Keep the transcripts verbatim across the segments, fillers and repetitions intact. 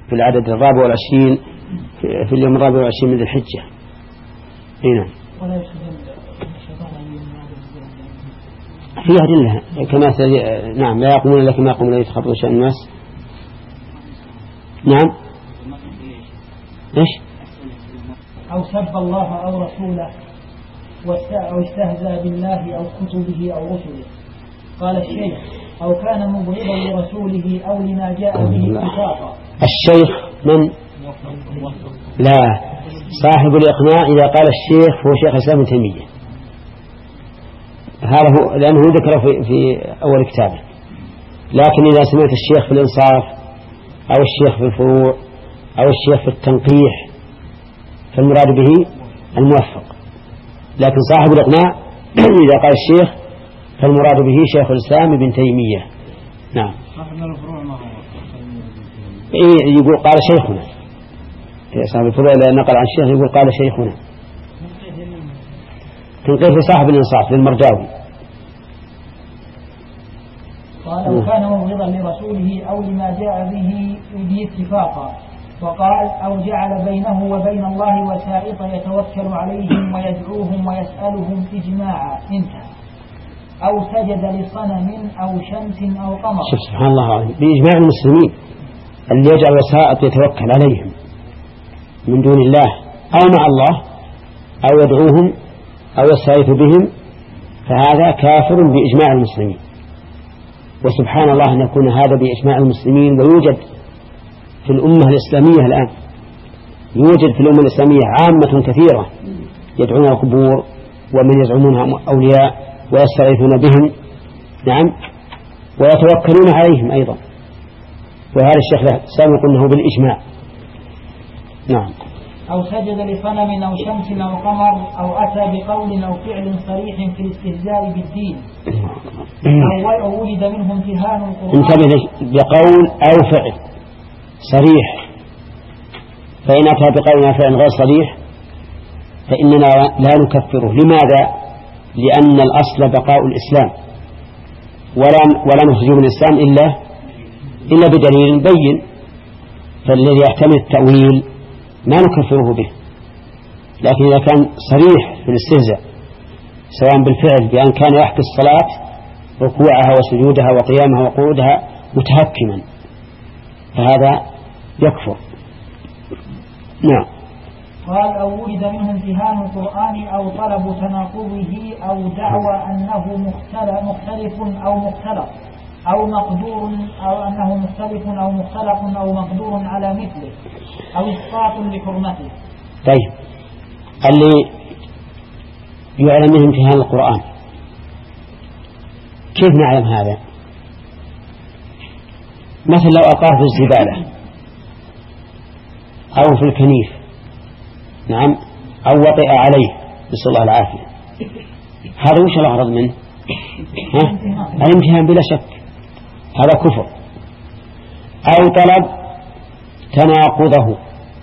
في العدد الرابع والعشرين في اليوم الرابع والعشرين من ذي الحجة. هنا فيها أدلة كما نعم لا يقومون إلا كما يقومون يتخبطون شأن الناس. نعم إيش أو سب الله أو رسوله أو استهزأ بالله أو كتبه أو رسله. قال الشيخ أو كان مبغضا لرسوله أو لما جاء به اتفاقا. الشيخ من؟ لا، صاحب الإقناع إذا قال الشيخ هو شيخ الإسلام ابن تيمية، هذا هو لأنه ذكره في, في أول كتابه. لكن إذا سمعت الشيخ في الإنصاف أو الشيخ في الفروع أو الشيخ في التنقيح فالمراد به الموفق. لكن صاحب الإقناع إذا قال الشيخ فالمراد به شيخ الإسلام ابن تيمية. نعم. إيه يقول قال شيخنا في صاحب الفروع إذا نقل عن الشيخ يقول قال شيخنا. تنقيح في صاحب الإنصاف للمرداوي. قال أو كان مبغضا لرسوله أو لما جاء به باتفاقا. وقال أو جعل بينه وبين الله وسائط يتوكل عليهم ويدعوهم ويسألهم إجماعا. انتهى. أو سجد لصنم أو شمس أو قمر. شوف سبحان الله العظيم بإجماع المسلمين اللي يجعل وسائط يتوكل عليهم من دون الله أو مع الله أو يدعوهم أو يستغيث بهم فهذا كافر بإجماع المسلمين. وسبحان الله أن يكون هذا بإجماع المسلمين ويوجد في الأمة الإسلامية الآن، يوجد في الأمة الإسلامية عامة كثيرة يدعون القبور ومن يزعمونها أولياء ويستغيثون بهم. نعم. ويتوكلون عليهم أيضا، وهذا الشيخ سابق أنه بالإجماع. نعم. أو سجد لصنم أو شمس أو قمر أو أتى بقول أو فعل صريح في الاستهزاء بالدين أو ولد منه امتهان القرآن. انتبه بقول أو فعل صريح، فإن أتى بقول أو فعل غير صريح فإننا لا نكفره. لماذا؟ لأن الأصل بقاء الإسلام ولا ولا نخرج من الإسلام إلا إلا بدليل بين. فالذي يحتمل التأويل ما نكفره به. لكن إذا كان صريح في الاستهزاء سواء بالفعل بأن كان يحكي الصلاة ركوعها وسجودها وقيامها وقعودها متهكما فهذا يكفر. نعم. قال أو ولد منه امتهان القرآن أو طلب تناقضه أو دعوى أنه مختلف أو مختلط أو مقدور أو أنه مختلف أو مختلق أو مقدور على مثله أو إسقاط لحرمته. طيب اللي يعلم منه امتهان القرآن كيف نعلم هذا؟ مثل لو ألقاه في الزبالة أو في الكنيف. نعم. أو وطئ عليه نسأل الله العافية. هذا وش الغرض منه؟ ها؟ الامتهان بلا شك، هذا كفر. أو طلب تناقضه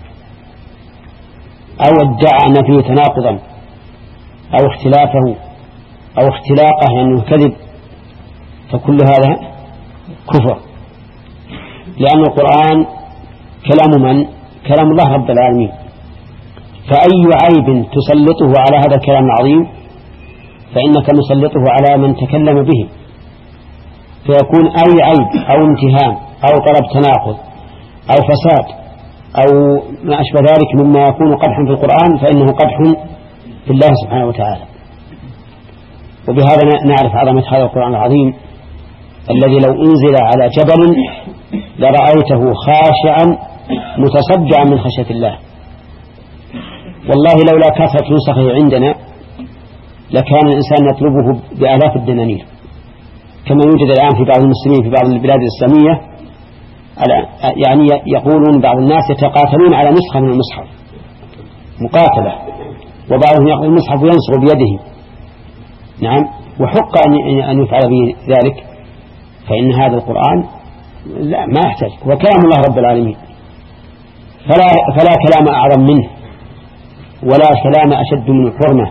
أو ادعى أن فيه تناقضا أو اختلافه أو اختلاقه يعني كذب فكل هذا كفر. لأن القرآن كلام من؟ كلام الله رب العالمين. فأي عيب تسلطه على هذا الكلام العظيم فإنك مسلطه على من تكلم به، فيكون أي عيب أو امتهان أو طلب تناقض أو فساد أو ما أشبه ذلك مما يكون قدحا في القرآن فإنه قدح في الله سبحانه وتعالى. وبهذا نعرف عظمة هذا القرآن العظيم الذي لو أنزل على جبل لرأيته خاشعا متصدعا من خشية الله. والله لولا كثرة نسخه عندنا لكان الإنسان يطلبه بآلاف الدنانير كما يوجد الآن في بعض المسلمين في بعض البلاد الإسلامية. يعني يقولون بعض الناس يتقاتلون على نسخة من المصحف مقاتلة، وبعضهم يأخذ المصحف وينصر بيده. نعم. وحق أن يفعل به ذلك، فإن هذا القرآن لا ما يحتاج، هو كلام الله رب العالمين، فلا, فلا كلام أعظم منه ولا كلام أشد من حرمة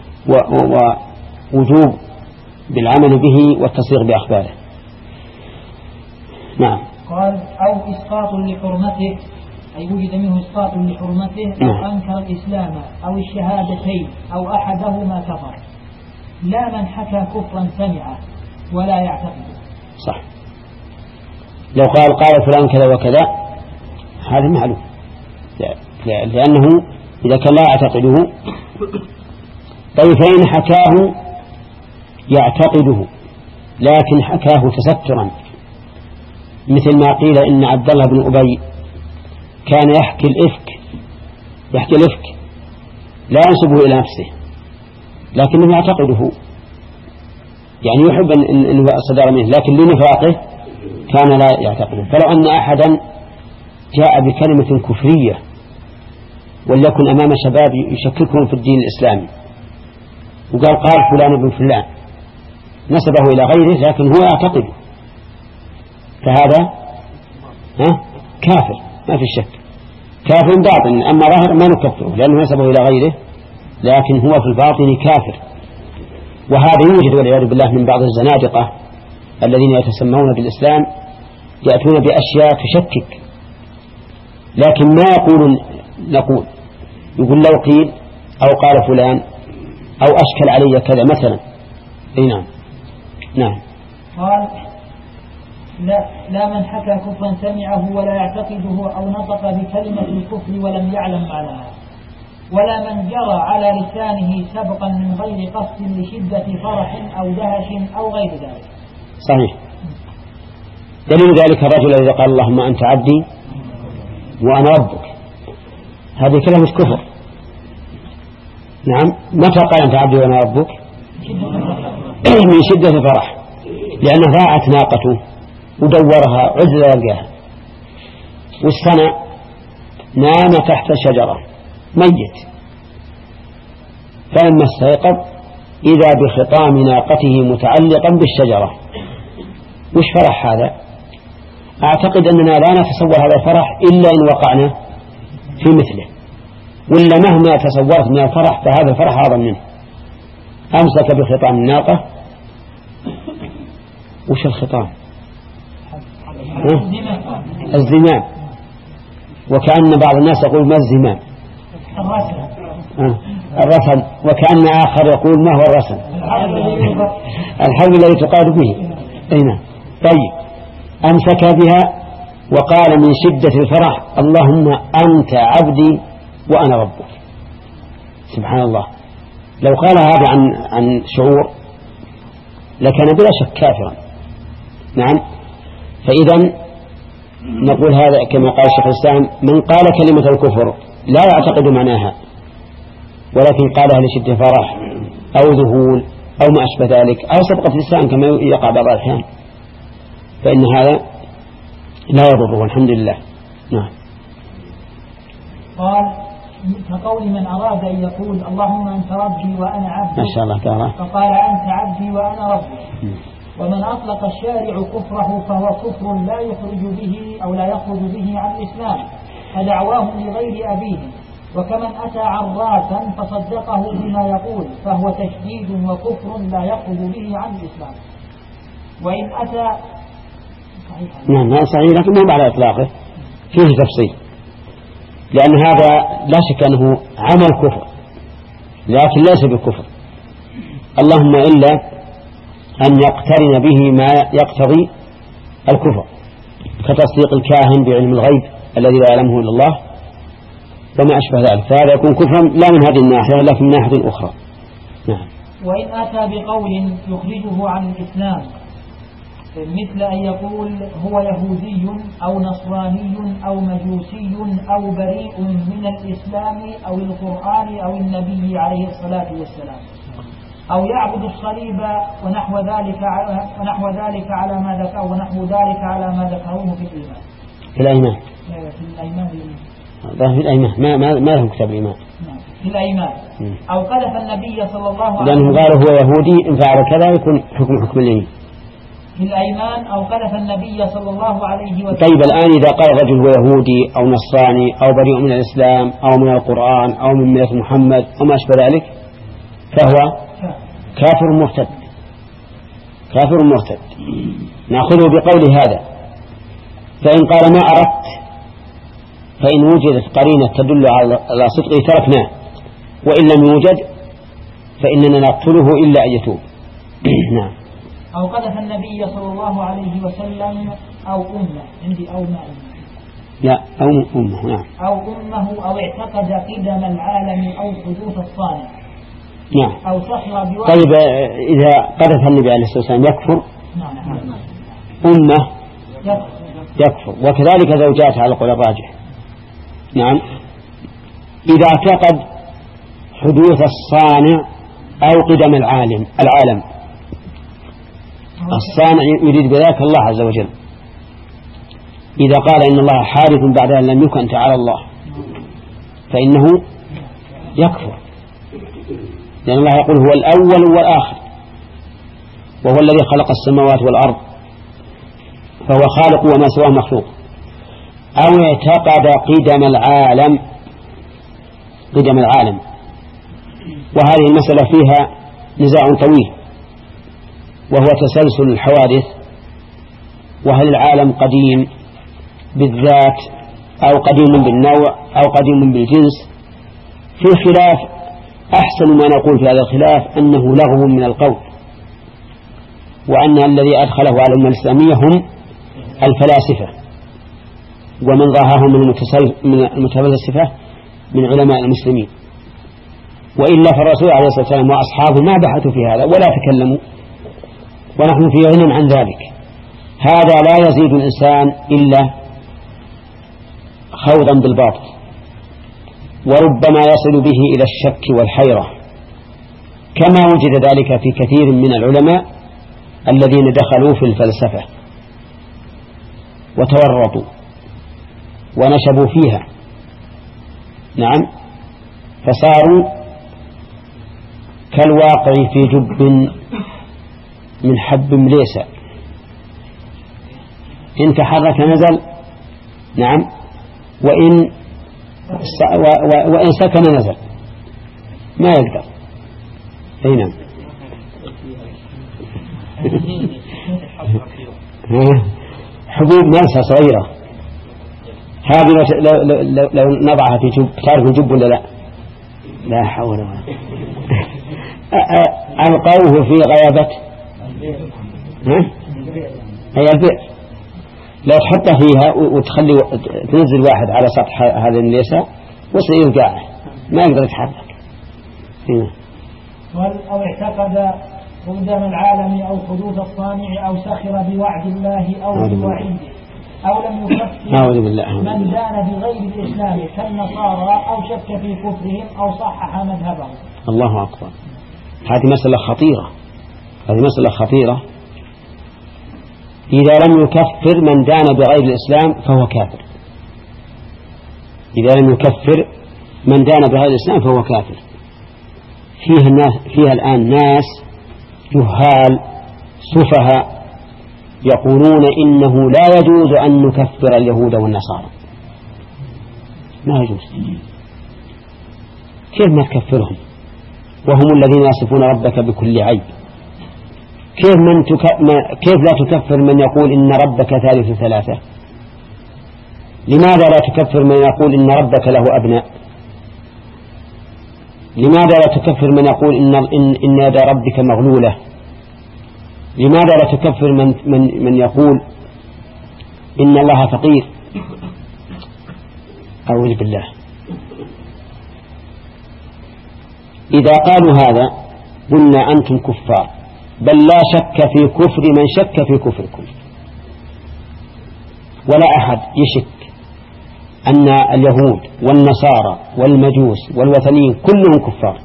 ووجوب بالعمل به والتصديق بأخباره. نعم. قال أو إسقاط لحرمته أي وجد منه إسقاط لحرمته أو أنكر الإسلام أو الشهادتين أو أحدهما كفر، لا من حكى كفرا سمعه ولا يعتقده. صح. لو قال قال فلان كذا وكذا هذا معلوم، لأنه إذا كان لا يعتقده. طيب فإن حكاه يعتقده لكن حكاه تسترا، مثل ما قيل إن عبد الله بن أبي كان يحكي الإفك يحكي الإفك لا ينسبه إلى نفسه لكنه يعتقده، يعني يحب أن صدر منه لكن لنفاقه كان لا يعتقده. فلو أن أحدا جاء بكلمة كفرية وليكن أمام شباب يشككهم في الدين الإسلامي وقال قال فلان ابن فلان نسبه إلى غيره لكن هو يعتقد، فهذا ها كافر ما في شك، كافر باطن. أما ظاهر ما نكفره لأنه نسبه إلى غيره لكن هو في الباطن كافر. وهذا يوجد والعياذ بالله من بعض الزنادقة الذين يتسمون بالإسلام يأتون بأشياء تشكك، لكن ما يقول نقول يقول لو قيل أو قال فلان أو أشكل علي كذا مثلا. اي نعم. نعم. قال لا, لا من حكى كفرا سمعه ولا يعتقده أو نطق بكلمة الكفر ولم يعلم معناها، ولا من جرى على لسانه سبقا من غير قصد لشدة فرح أو دهش أو غير ذلك. صحيح. دليل ذلك الرجل الذي قال اللهم أنت عبدي وأنا ربك، هذه كلمة كفر. نعم. متى قال أنت عبدي وأنا ربك؟ من شدة فرح، لأنه ضاعت ناقته ودورها عزل يلقاها، والسنة نام تحت شجرة ميت، فلما استيقظ إذا بخطام ناقته متعلقا بالشجرة. وش فرح هذا؟ أعتقد أننا لا نتصور هذا الفرح إلا إن وقعنا في مثله، ولا مهما تصورت من الفرح فهذا الفرح أعظم منه. أمسك بخطام الناقة. وش الخطام؟ الزمام. وكأن بعض الناس يقول ما الزمام؟ الرسل. وكأن آخر يقول ما هو الرسل؟ الحبل الذي تقاد به. أين؟ طيب. أمسك بها وقال من شدة الفرح اللهم أنت عبدي وأنا ربك. سبحان الله. لو قال هذا عن عن شعور لكان بلا شك كافرا. نعم. فإذا نقول هذا كما قال الشيخ الإسلام من قال كلمة الكفر لا يعتقد معناها ولكن قالها لشدة فرح أو ذهول أو ما أشبه ذلك أو سبقة لسان كما يقع بعض الأحيان، فإن هذا لا يضره الحمد لله. نعم. قال كقول من أراد أن يقول اللهم أنت ربي وأنا عبدي ما شاء الله تعالى فقال أنت عبدي وأنا ربي. ومن أطلق الشارع كفره فهو كفر لا يخرج به أو لا يخرج به عن الإسلام فدعواهم لغير أبيهم. وكمن أتى عرافا فصدقه بما يقول فهو تشديد وكفر لا يخرج به عن الإسلام. وإن أتى نعم هذا صحيح لكن مو على إطلاقه فيه تفصيل، لأن هذا لا شك أنه عمل كفر لكن ليس بكفر، اللهم إلا أن يقترن به ما يقتضي الكفر كتصديق الكاهن بعلم الغيب الذي لا يعلمه إلا الله وما أشبه ذلك، فهذا يكون كفرا لا من هذه الناحية لكن من ناحية أخرى. نعم. وإن أتى بقول يخرجه عن الإسلام مثل أن يقول هو يهودي أو نصراني أو مجوسي أو بريء من الإسلام أو القرآن أو النبي عليه الصلاة والسلام أو يعبد الصليب ونحو ذلك ونحو ذلك على ما ذكر ونحو ذلك على ما ذكروه في الإيمان. في الأيمان. في الأيمان. في الأيمان ما ما ما لهم كتاب الإيمان. في الأيمان. أو قذف النبي صلى الله عليه وسلم. لأنه قال هو يهودي إن فعل كذا يكون حكم حكم اليمين. في الأيمان أو قذف النبي صلى الله عليه وسلم. طيب الآن إذا قال رجل هو يهودي أو نصراني أو بريء من الإسلام أو من القرآن أو من ملة محمد وما أشبه ذلك فهو كافر مرتد. كافر مرتد نأخذه بقول هذا. فإن قال ما أردت فإن وجدت قرينة تدل على صدقه تركناه، وإن لم يوجد فإننا نقتله إلا أن يتوب. نعم. أو قذف النبي صلى الله عليه وسلم أو أمه، عندي أو ما لا أو أمه. نعم. أو أمه أو اعتقد قدم العالم أو حدوث الصانع. نعم. أو سخر بوحي. طيب إذا قذف النبي عليه الصلاة والسلام يكفر؟ نعم. أمه يكفر. يكفر، وكذلك زوجات على القول الراجح. نعم. إذا اعتقد حدوث الصانع أو قدم العالم العالم الصانع يريد بذلك الله عز وجل. إذا قال إن الله حادث بعد أن لم يكن تعالى الله فإنه يكفر، لأن الله يقول هو الأول والآخر، وهو الذي خلق السماوات والأرض، فهو خالق وما سواه مخلوق. أو اعتقد قدم العالم قدم العالم وهذه المسألة فيها نزاع طويل، وهو تسلسل الحوادث، وهل العالم قديم بالذات أو قديم بالنوع أو قديم بالجنس. في خلاف، أحسن ما نقول في هذا الخلاف أنه لغو من القول، وأن الذي أدخله على الأمة الإسلامية هم الفلاسفة ومن ظاهرهم من المتفلسفة من علماء المسلمين، وإلا فالرسول عليه الصلاة والسلام وأصحابه ما بحثوا في هذا ولا تكلموا، ونحن في غنى عن ذلك. هذا لا يزيد الإنسان إلا خوضا بالباطل، وربما يصل به إلى الشك والحيرة، كما وجد ذلك في كثير من العلماء الذين دخلوا في الفلسفة وتورطوا ونشبوا فيها. نعم. فصاروا كالواقع في جب من حب مليسة، إن تحرك نزل. نعم. وإن وإن سكن نزل، ما يقدر. أي نعم. حبوب ملسة صغيرة، هذه لو, لو, لو نضعها في جب تعرف الجب ولا لا؟ لا حول ولا قوة. ألقوه في غيابة هي البئر، لو تحطه فيها وتخلي تنزل واحد على سطح هذا الليسة وسير قاعد ما يقدر يتحرك. أو اعتقد قدم العالم أو حدوث الصانع أو سخر بوعد الله أو بوعيده أو لم يكفر من دان بغير الإسلام كالنصارى أو شك في كفرهم أو صحح مذهبهم. الله أكبر. هذه مسألة خطيرة، هذه مسألة خطيرة. إذا لم يكفر من دان بغير الإسلام فهو كافر. إذا لم يكفر من دان بغير الإسلام فهو كافر. فيها الناس فيها الآن ناس جهال سفهاء يقولون إنه لا يجوز أن نكفر اليهود والنصارى. ما يجوز. كيف ما تكفرهم وهم الذين يصفون ربك بكل عيب؟ كيف, من تك... ما... كيف لا تكفر من يقول إن ربك ثالث ثلاثة؟ لماذا لا تكفر من يقول إن ربك له أبناء؟ لماذا لا تكفر من يقول إن, إن... إن يد ربك مغلولة؟ لماذا لا تكفر من... من... من يقول إن الله فقير؟ أعوذ بالله. إذا قالوا هذا قلنا أنتم كفار، بل لا شك في كفر من شك في كفركم، ولا أحد يشك أن اليهود والنصارى والمجوس والوثنيين كلهم كفار.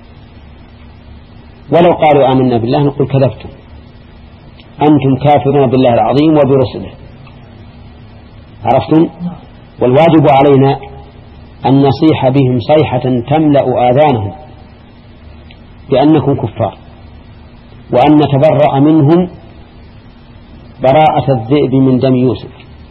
ولو قالوا آمنا بالله نقول كذبتم، أنتم كافرون بالله العظيم وبرسله. عرفتم؟ والواجب علينا أن نصيح بهم صيحة تملأ آذانهم بأنكم كفار، وأن نتبرأ منهم براءة الذئب من دم يوسف.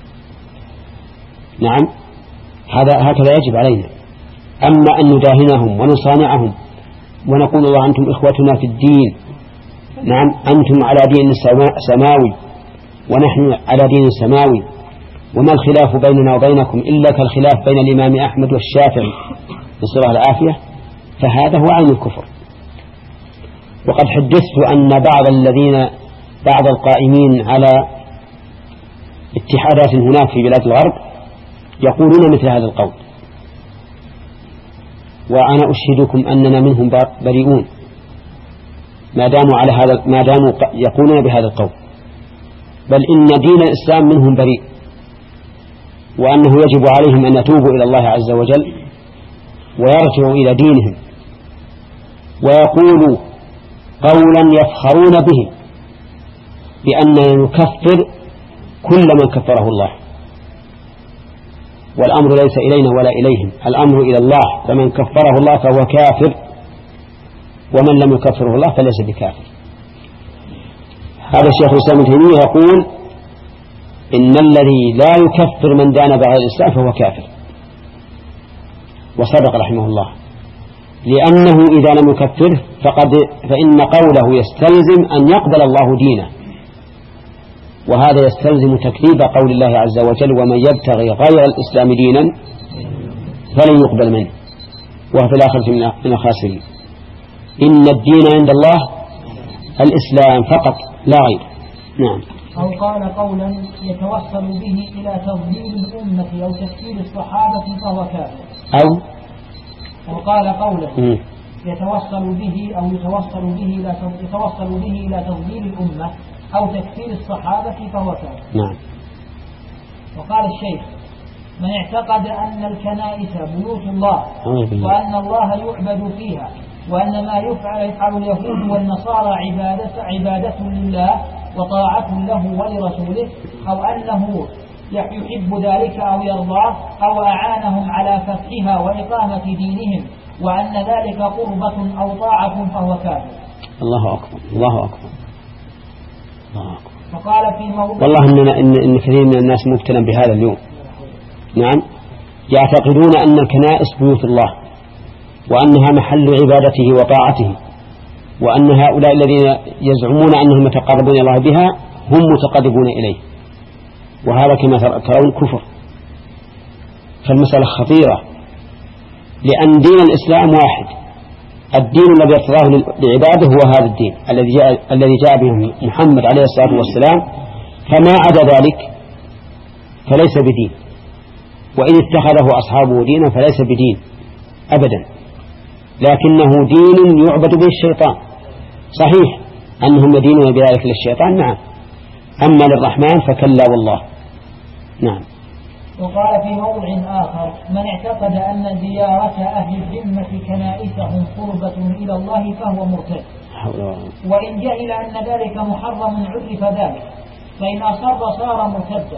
نعم، هذا هكذا يجب علينا. أما أن نداهنهم ونصانعهم ونقول الله أنتم إخوتنا في الدين، نعم أنتم على دين سماوي ونحن على دين سماوي، وما الخلاف بيننا وبينكم إلا كالخلاف بين الإمام أحمد والشافعي نسأل الله العافية، فهذا هو عين الكفر. وقد حدثت أن بعض الذين بعض القائمين على اتحادات هناك في بلاد الغرب يقولون مثل هذا القول، وأنا أشهدكم أننا منهم بريئون ما داموا على هذا ما داموا يقولون بهذا القول، بل إن دين الإسلام منهم بريء، وأنه يجب عليهم أن يتوبوا إلى الله عز وجل ويرجعوا إلى دينهم ويقولوا قولا يفخرون به بأن نكفر كل من كفره الله، والأمر ليس إلينا ولا إليهم، الأمر إلى الله، فمن كفره الله فهو كافر ومن لم يكفره الله فليس بكافر. هذا الشيخ الإسلام ابن تيمية يقول إن الذي لا يكفر من دان بعد الإسلام فهو كافر، وصدق رحمه الله، لأنه إذا لم يكفره فقد فإن قوله يستلزم أن يقبل الله دينه، وهذا يستلزم تكذيب قول الله عز وجل ومن يبتغي غير الإسلام دينا فلن يقبل منه وهو في الآخرة من الخاسرين. إن الدين عند الله الإسلام فقط لا غير. نعم. أو قال قولا يتوصل به إلى تضليل الأمة أو تكفير الصحابة فهو كافر. أو أو قال قولا م. يتوصل به أو يتوصل به إلى يتوصل به إلى تضليل الأمة أو تكفير الصحابة فهو كافر. نعم. وقال الشيخ من اعتقد أن الكنائس بيوت الله وأن الله يعبد فيها وأن ما يفعل يفعل اليهود والنصارى عبادة, عبادة لله وطاعة له ولرسوله، أو أنه يحب ذلك أو يرضاه أو أعانهم على فتحها وإقامة دينهم وأن ذلك قربة أو طاعة فهو كافر. الله أكبر الله أكبر الله أكبر. فقال في موضع والله إن, إن, إن كثير من الناس مبتلا بهذا اليوم. نعم، يعتقدون أن الكنائس بيوت الله وأنها محل عبادته وطاعته، وأن هؤلاء الذين يزعمون أنهم يتقربون إلى الله بها هم متقربون إليه، وهذا كما ترون كفر. فالمسألة خطيرة، لأن دين الإسلام واحد، الدين الذي ارتضاه لعباده هو هذا الدين الذي جاء الذي جاء به محمد عليه الصلاة والسلام، فما عدا ذلك فليس بدين، وإن اتخذه أصحابه دينا فليس بدين أبدا، لكنه دين يعبد به الشيطان. صحيح أنهم يدينون بذلك للشيطان، نعم، أما للرحمن فكلا والله. نعم. وقال في موضع آخر من اعتقد أن زيارة أهل الذمة كنائسهم قربة إلى الله فهو مرتد، وإن جهل أن ذلك محرم عرف ذلك، فإن أصر صار مرتدا.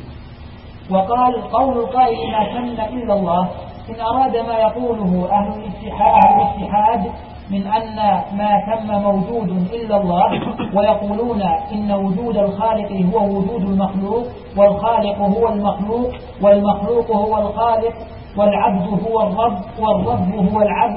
وقال قول القائل ما تم إلا الله إن أراد ما يقوله أهل الاتحاد من أن ما تم موجود إلا الله، ويقولون إن وجود الخالق هو وجود المخلوق، والخالق هو المخلوق، والمخلوق هو الخالق، والعبد هو الرب، والرب هو العبد،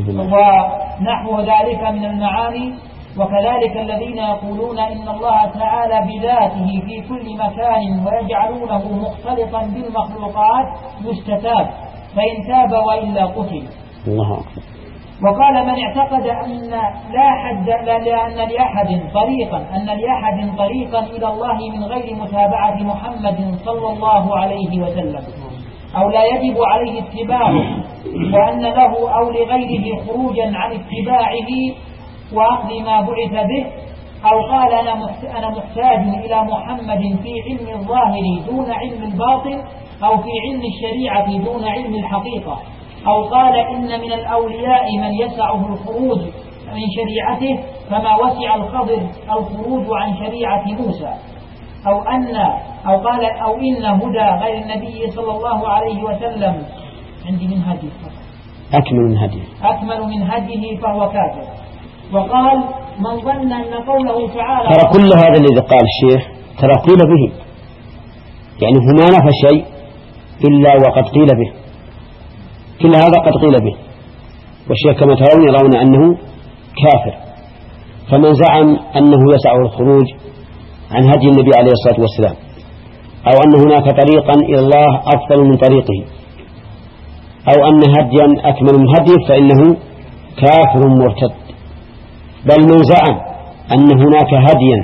ونحو ذلك من المعاني. وكذلك الذين يقولون إن الله تعالى بذاته في كل مكان ويجعلونه مختلطا بالمخلوقات يستتاب، فإن تاب وإلا قتل. الله أكبر. وقال من اعتقد أن لا حد لأن لأحد طريقا أن لأحد طريقا إلى الله من غير متابعة محمد صلى الله عليه وسلم، أو لا يجب عليه اتباعه، وأن له أو لغيره خروجا عن اتباعه وأخذ ما بعث به، أو قال أنا محتاج إلى محمد في علم الظاهر دون علم الباطن، أو في علم الشريعة دون علم الحقيقة، أو قال إن من الأولياء من يسعه الخروج من شريعته كما وسع الخضر الخروج عن شريعة موسى، أو أن أو قال أو إن هدى غير النبي صلى الله عليه وسلم عندي من هديه أكمل من هديه أكمل من هديه فهو كافر. وقال من ظن أن قوله تعالى ترى كل هذا الذي قال الشيخ ترى قيل به، يعني هو ما نفى شيء إلا وقد قيل به، كل هذا قد قيل به، والشيخ كما ترون يرون أنه كافر. فمن زعم أنه يسعه الخروج عن هدي النبي عليه الصلاة والسلام أو أن هناك طريقا إلى الله أفضل من طريقه، أو أن هديا أكمل من هديه، فإنه كافر مرتد. بل من زعم أن هناك هديا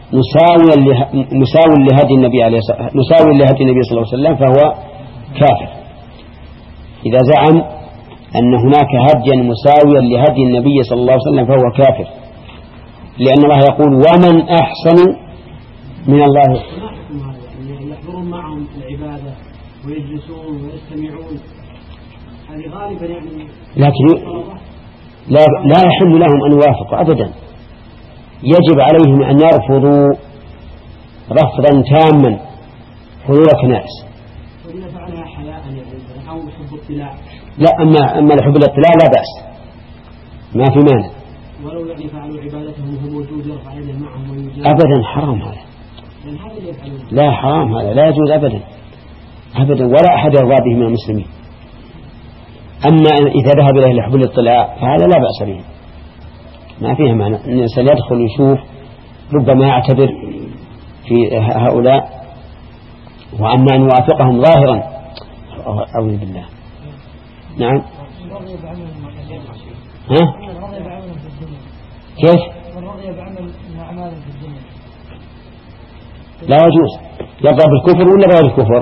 مساوي لهدي النبي عليه الصلاة مساوي لهدي النبي صلى الله عليه وسلم فهو كافر. إذا زعم أن هناك هديا مساويا لهدي النبي صلى الله عليه وسلم فهو كافر، لأن الله يقول ومن أحسن من الله. يحضرون معهم العبادة ويجلسون ويستمعون، هذه غالبا يعني، لكن لا, لا يحل لهم أن يوافقوا أبدا، يجب عليهم أن يرفضوا رفضا تاما حضور كنائس. وإذا فعلها حياء يعني أو حب اطلاع، لا، أما أما الحب الاطلاع لا بأس، ما في مانع. ولو يعني فعلوا عبادتهم وهو موجود يرفع يده معهم ويجاهد. أبدا حرام هذا، لا حرام هذا، لا يجوز أبدا أبدا، ولا أحد يرضى به من المسلمين. أما إذا ذهب إليه لحب الاطلاع فهذا لا بأس به، ما فيها معنى. الإنسان يدخل ويشوف، ربما يعتبر في هؤلاء، وأما أن يوافقهم ظاهرا أعوذ بالله. نعم. ها؟ كيف؟ لا يجوز، يرضى بالكفر ولا غير الكفر؟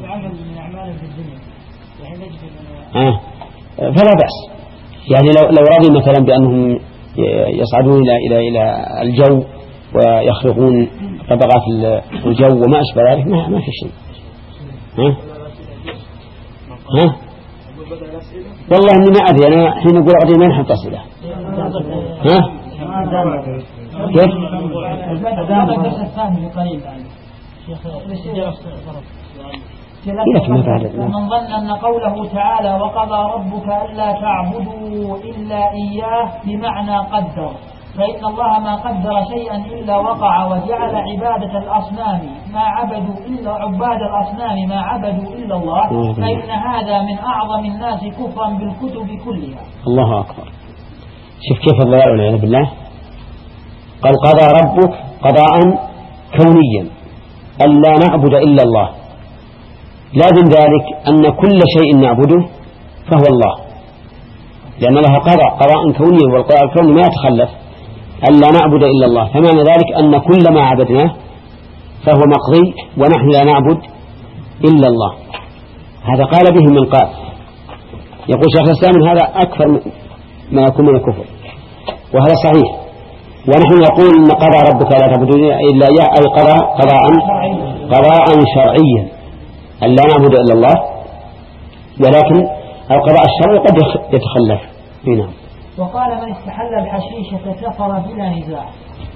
ها؟ فلا بأس، يعني لو لو رضي مثلا بأنهم يصعدون إلى إلى إلى الجو ويخرقون طبقات الجو وما أشبه ذلك، ما ما في شيء. ها؟ ها؟ والله إني ما أدري، أنا حين أقول أدري ما نحط أصله. ها؟ كيف؟ من ظن أن قوله تعالى وقضى ربك ألا تعبدوا إلا إياه بمعنى قدر، فإن الله ما قدر شيئا إلا وقع، وجعل عبادة الأصنام ما عبدوا إلا عباد الأصنام ما عبدوا إلا الله، فإن هذا من أعظم الناس كفرا بالكتب كلها. الله أكبر. شوف كيف الضلال والعياذ بالله. قال قضى ربك قضاء كونيا ألا نعبد إلا الله، لازم ذلك أن كل شيء نعبده فهو الله، لأن الله قضى قضاء كونيا، والقضاء الكوني ما يتخلف، ألا نعبد إلا الله، فمعنى ذلك أن كل ما عبدناه فهو مقضي ونحن لا نعبد إلا الله. هذا قال به من قال. يقول شيخ الإسلام هذا أكثر ما يكون من الكفر، وهذا صحيح. ونحن نقول إن قضى ربك لا تعبدون إلا إياه، أي قضى قضاء قضاء شرعيا ألا نعبد إلا الله، ولكن القضاء الشرعي قد يتخلف. نعم. وقال من استحل الحشيشة كفر بلا نزاع.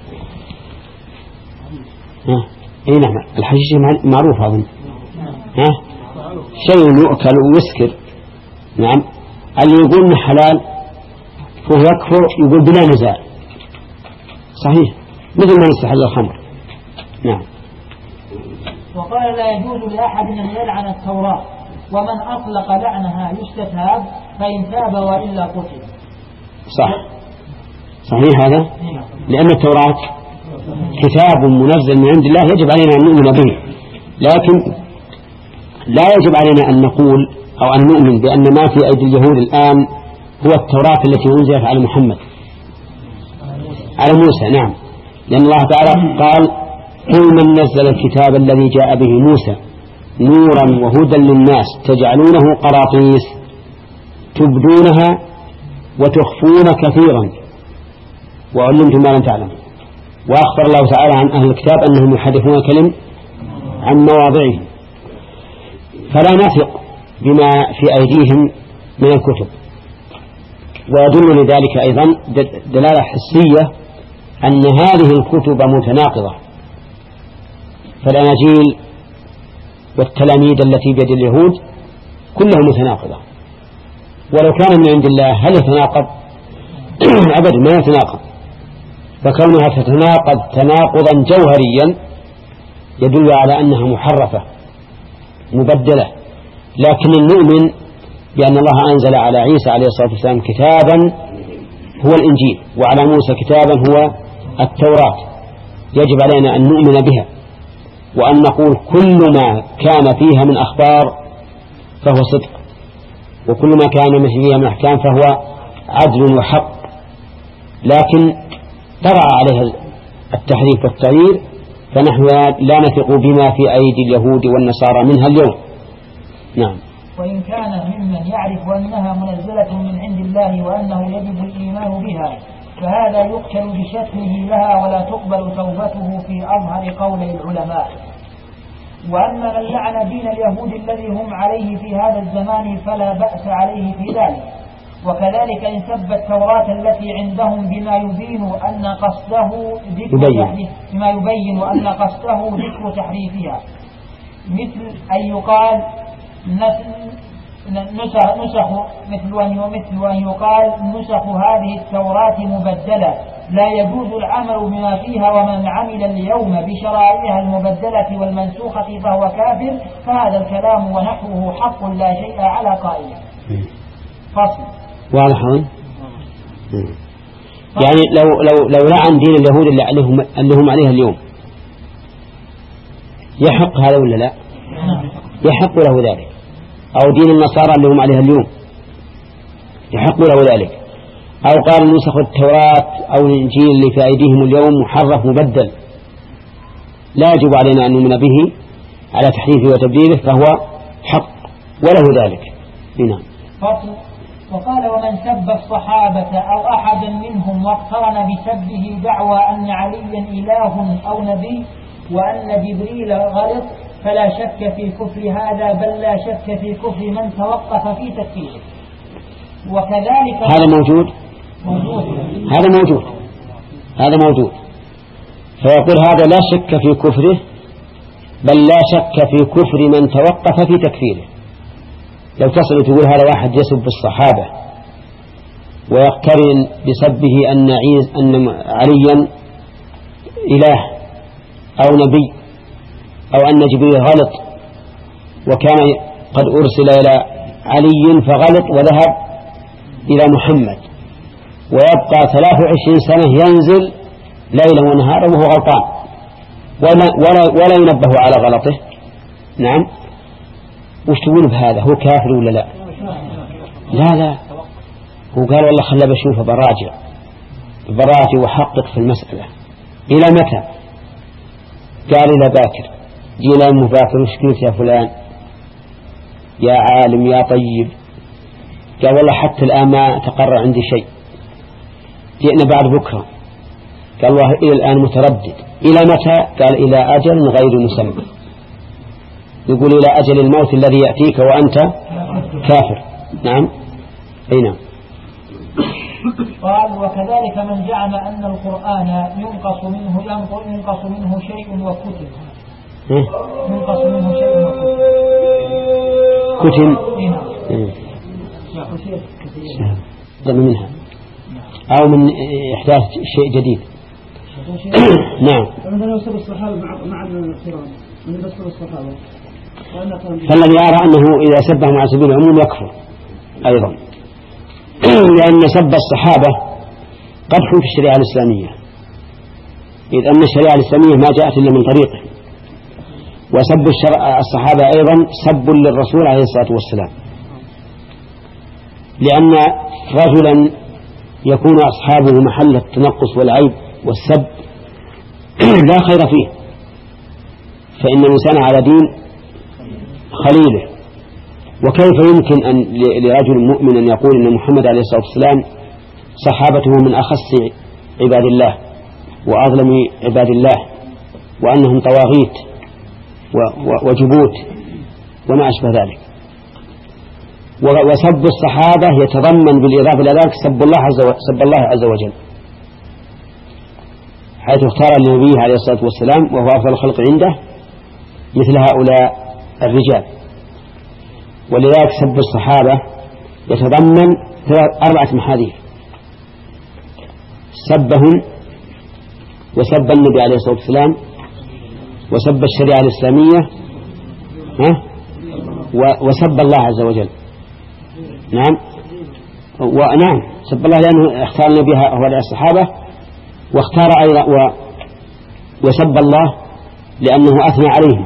ها اي نعم، الحشيشة معروف أظن، ها شيء يؤكل ويسكر. نعم. اللي يقول إنه حلال فهو يكفر، يقول بلا نزاع، صحيح، مثل من استحل الخمر. نعم. وقال لا يجوز لأحد أن يلعن التوراة، ومن أطلق لعنها يستتاب، فإن تاب وإلا قتل. صح، صحيح هذا، لأن التوراة كتاب منزل من عند الله يجب علينا أن نؤمن به، لكن لا يجب علينا أن نقول أو أن نؤمن بأن ما في أيدي اليهود الآن هو التوراة التي أنزلت على محمد على موسى. نعم، لأن الله تعالى قال قل من نزل الكتاب الذي جاء به موسى نورا وهدى للناس تجعلونه قراطيس تبدونها وتخفون كثيرا وعلمتم ما لم تعلموا. وأخبر الله تعالى عن أهل الكتاب أنهم يحرفون الكلم عن مواضعه، فلا نثق بما في أيديهم من الكتب. ويدل لذلك أيضا دلالة حسية أن هذه الكتب متناقضة، فالأناجيل والتلاميذ التي بيد اليهود كلها متناقضة، ولو كان من عند الله هل يتناقض؟ أبدا ما يتناقض. فكونها تتناقض تناقضا جوهريا يدل على أنها محرفة مبدلة. لكن المؤمن بأن الله أنزل على عيسى عليه الصلاة والسلام كتابا هو الإنجيل، وعلى موسى كتابا هو التوراة، يجب علينا أن نؤمن بها وأن نقول كل ما كان فيها من أخبار فهو صدق، وكل ما كان فيها من أحكام فهو عدل وحق، لكن طرأ عليها التحريف والتغيير، فنحن لا نثق بما في أيدي اليهود والنصارى منها اليوم. نعم. وإن كان ممن يعرف أنها منزلة من عند الله وأنه يجب الإيمان بها، فهذا يقتل بشتمه لها ولا تقبل توبته في أظهر قولي العلماء. وأما من لعن دين اليهود الذي هم عليه في هذا الزمان فلا بأس عليه في ذلك. وكذلك إن سب التوراة التي عندهم بما يبين أن قصده ذكر تحريف بما يبين أن قصده ذكر تحريفها، مثل أن يقال نسخ مثل أن مثل أن يقال نسخ هذه التوراة مبدلة لا يجوز العمل بما فيها، ومن عمل اليوم بشرائعها المبدلة والمنسوخة فهو كافر. فهذا الكلام ونحوه حق لا شيء على قائله. فصل. واضح. يعني لو لو لو لعن دين اليهود اللي عليهم اللي هم عليها اليوم يحق هذا ولا لا؟ يحق له ذلك. أو دين النصارى اللي هم عليها اليوم يحق له ذلك. أو قال نسخ التوراة أو الإنجيل اللي في أيديهم اليوم محرف مبدل، لا يجب علينا أن نؤمن به على تحريفه وتبديله، فهو حق وله ذلك. نعم. فصل. وقال ومن سب الصحابة أو أحدا منهم واقترن بسبه دعوى أن عليا إله أو نبي وأن جبريل غلط فلا شك في كفر هذا، بل لا شك في كفر من توقف في تكفيره. وكذلك هذا موجود موجود هذا موجود هذا موجود فيقول هذا لا شك في كفره، بل لا شك في كفر من توقف في تكفيره. لو تصل تقول هذا واحد يسب الصحابة ويقترن بسبه أن عيسى أن عليا إله أو نبي أو أن جبريل غلط، وكان قد أرسل إلى علي فغلط وذهب إلى محمد، ويبقى ثلاث وعشرين سنة ينزل ليلا ونهارا وهو غلطان ولا, ولا, ولا ينبه على غلطه. نعم. وش تقول بهذا؟ هو كافر ولا لا؟ لا لا، هو قال والله خلى بشوفه براجع براجع وحقق في المسألة. إلى متى؟ قال إلى باكر. جينا أمه باكر وش قلت يا فلان يا عالم يا طيب؟ قال والله حتى الآن ما تقرر عندي شيء، جئنا بعد بكرة. قال الله إلى الآن متردد. إلى متى؟ قال إلى أجل غير مسمى. يقول إلى أجل الموت الذي يأتيك وأنت كافر. نعم. أي نعم. قال وكذلك من زعم أن القرآن ينقص منه ينقص منه شيء وكتب ينقص منه شيء وكتب كتب منها أو من إحداث شيء جديد. نعم. فمثلا يسب الصحابة مع الاحترام من يسب الصحابة، فالذي يرى أنه إذا سبهم على سبيل العموم يكفر أيضا، لأن سب الصحابة قدح في الشريعة الإسلامية، إذ أن الشريعة الإسلامية ما جاءت إلا من طريقه. وسب الصحابة أيضا سب للرسول عليه الصلاة والسلام، لأن رجلا يكون أصحابه محل التنقص والعيب والسب لا خير فيه، فإن الإنسان على دين خليله. وكيف يمكن أن لرجل مؤمن أن يقول أن محمد عليه الصلاة والسلام صحابته من أخص عباد الله وأظلم عباد الله وأنهم طواغيت وجبوت وما أشبه ذلك. وسب الصحابة يتضمن بالإضافة إلى ذلك سب الله عز وجل, سب الله عز وجل حيث اختار لنبيه عليه الصلاة والسلام وهو أفضل الخلق عنده مثل هؤلاء الرجال. ولذلك سب الصحابة يتضمن أربعة محاذير: سبهم وسب النبي عليه الصلاة والسلام وسب الشريعة الإسلامية وسب الله عز وجل. نعم. ونعم سب الله لأنه اختار النبي هؤلاء الصحابة، واختار أيضا و وسب الله لأنه أثنى عليهم،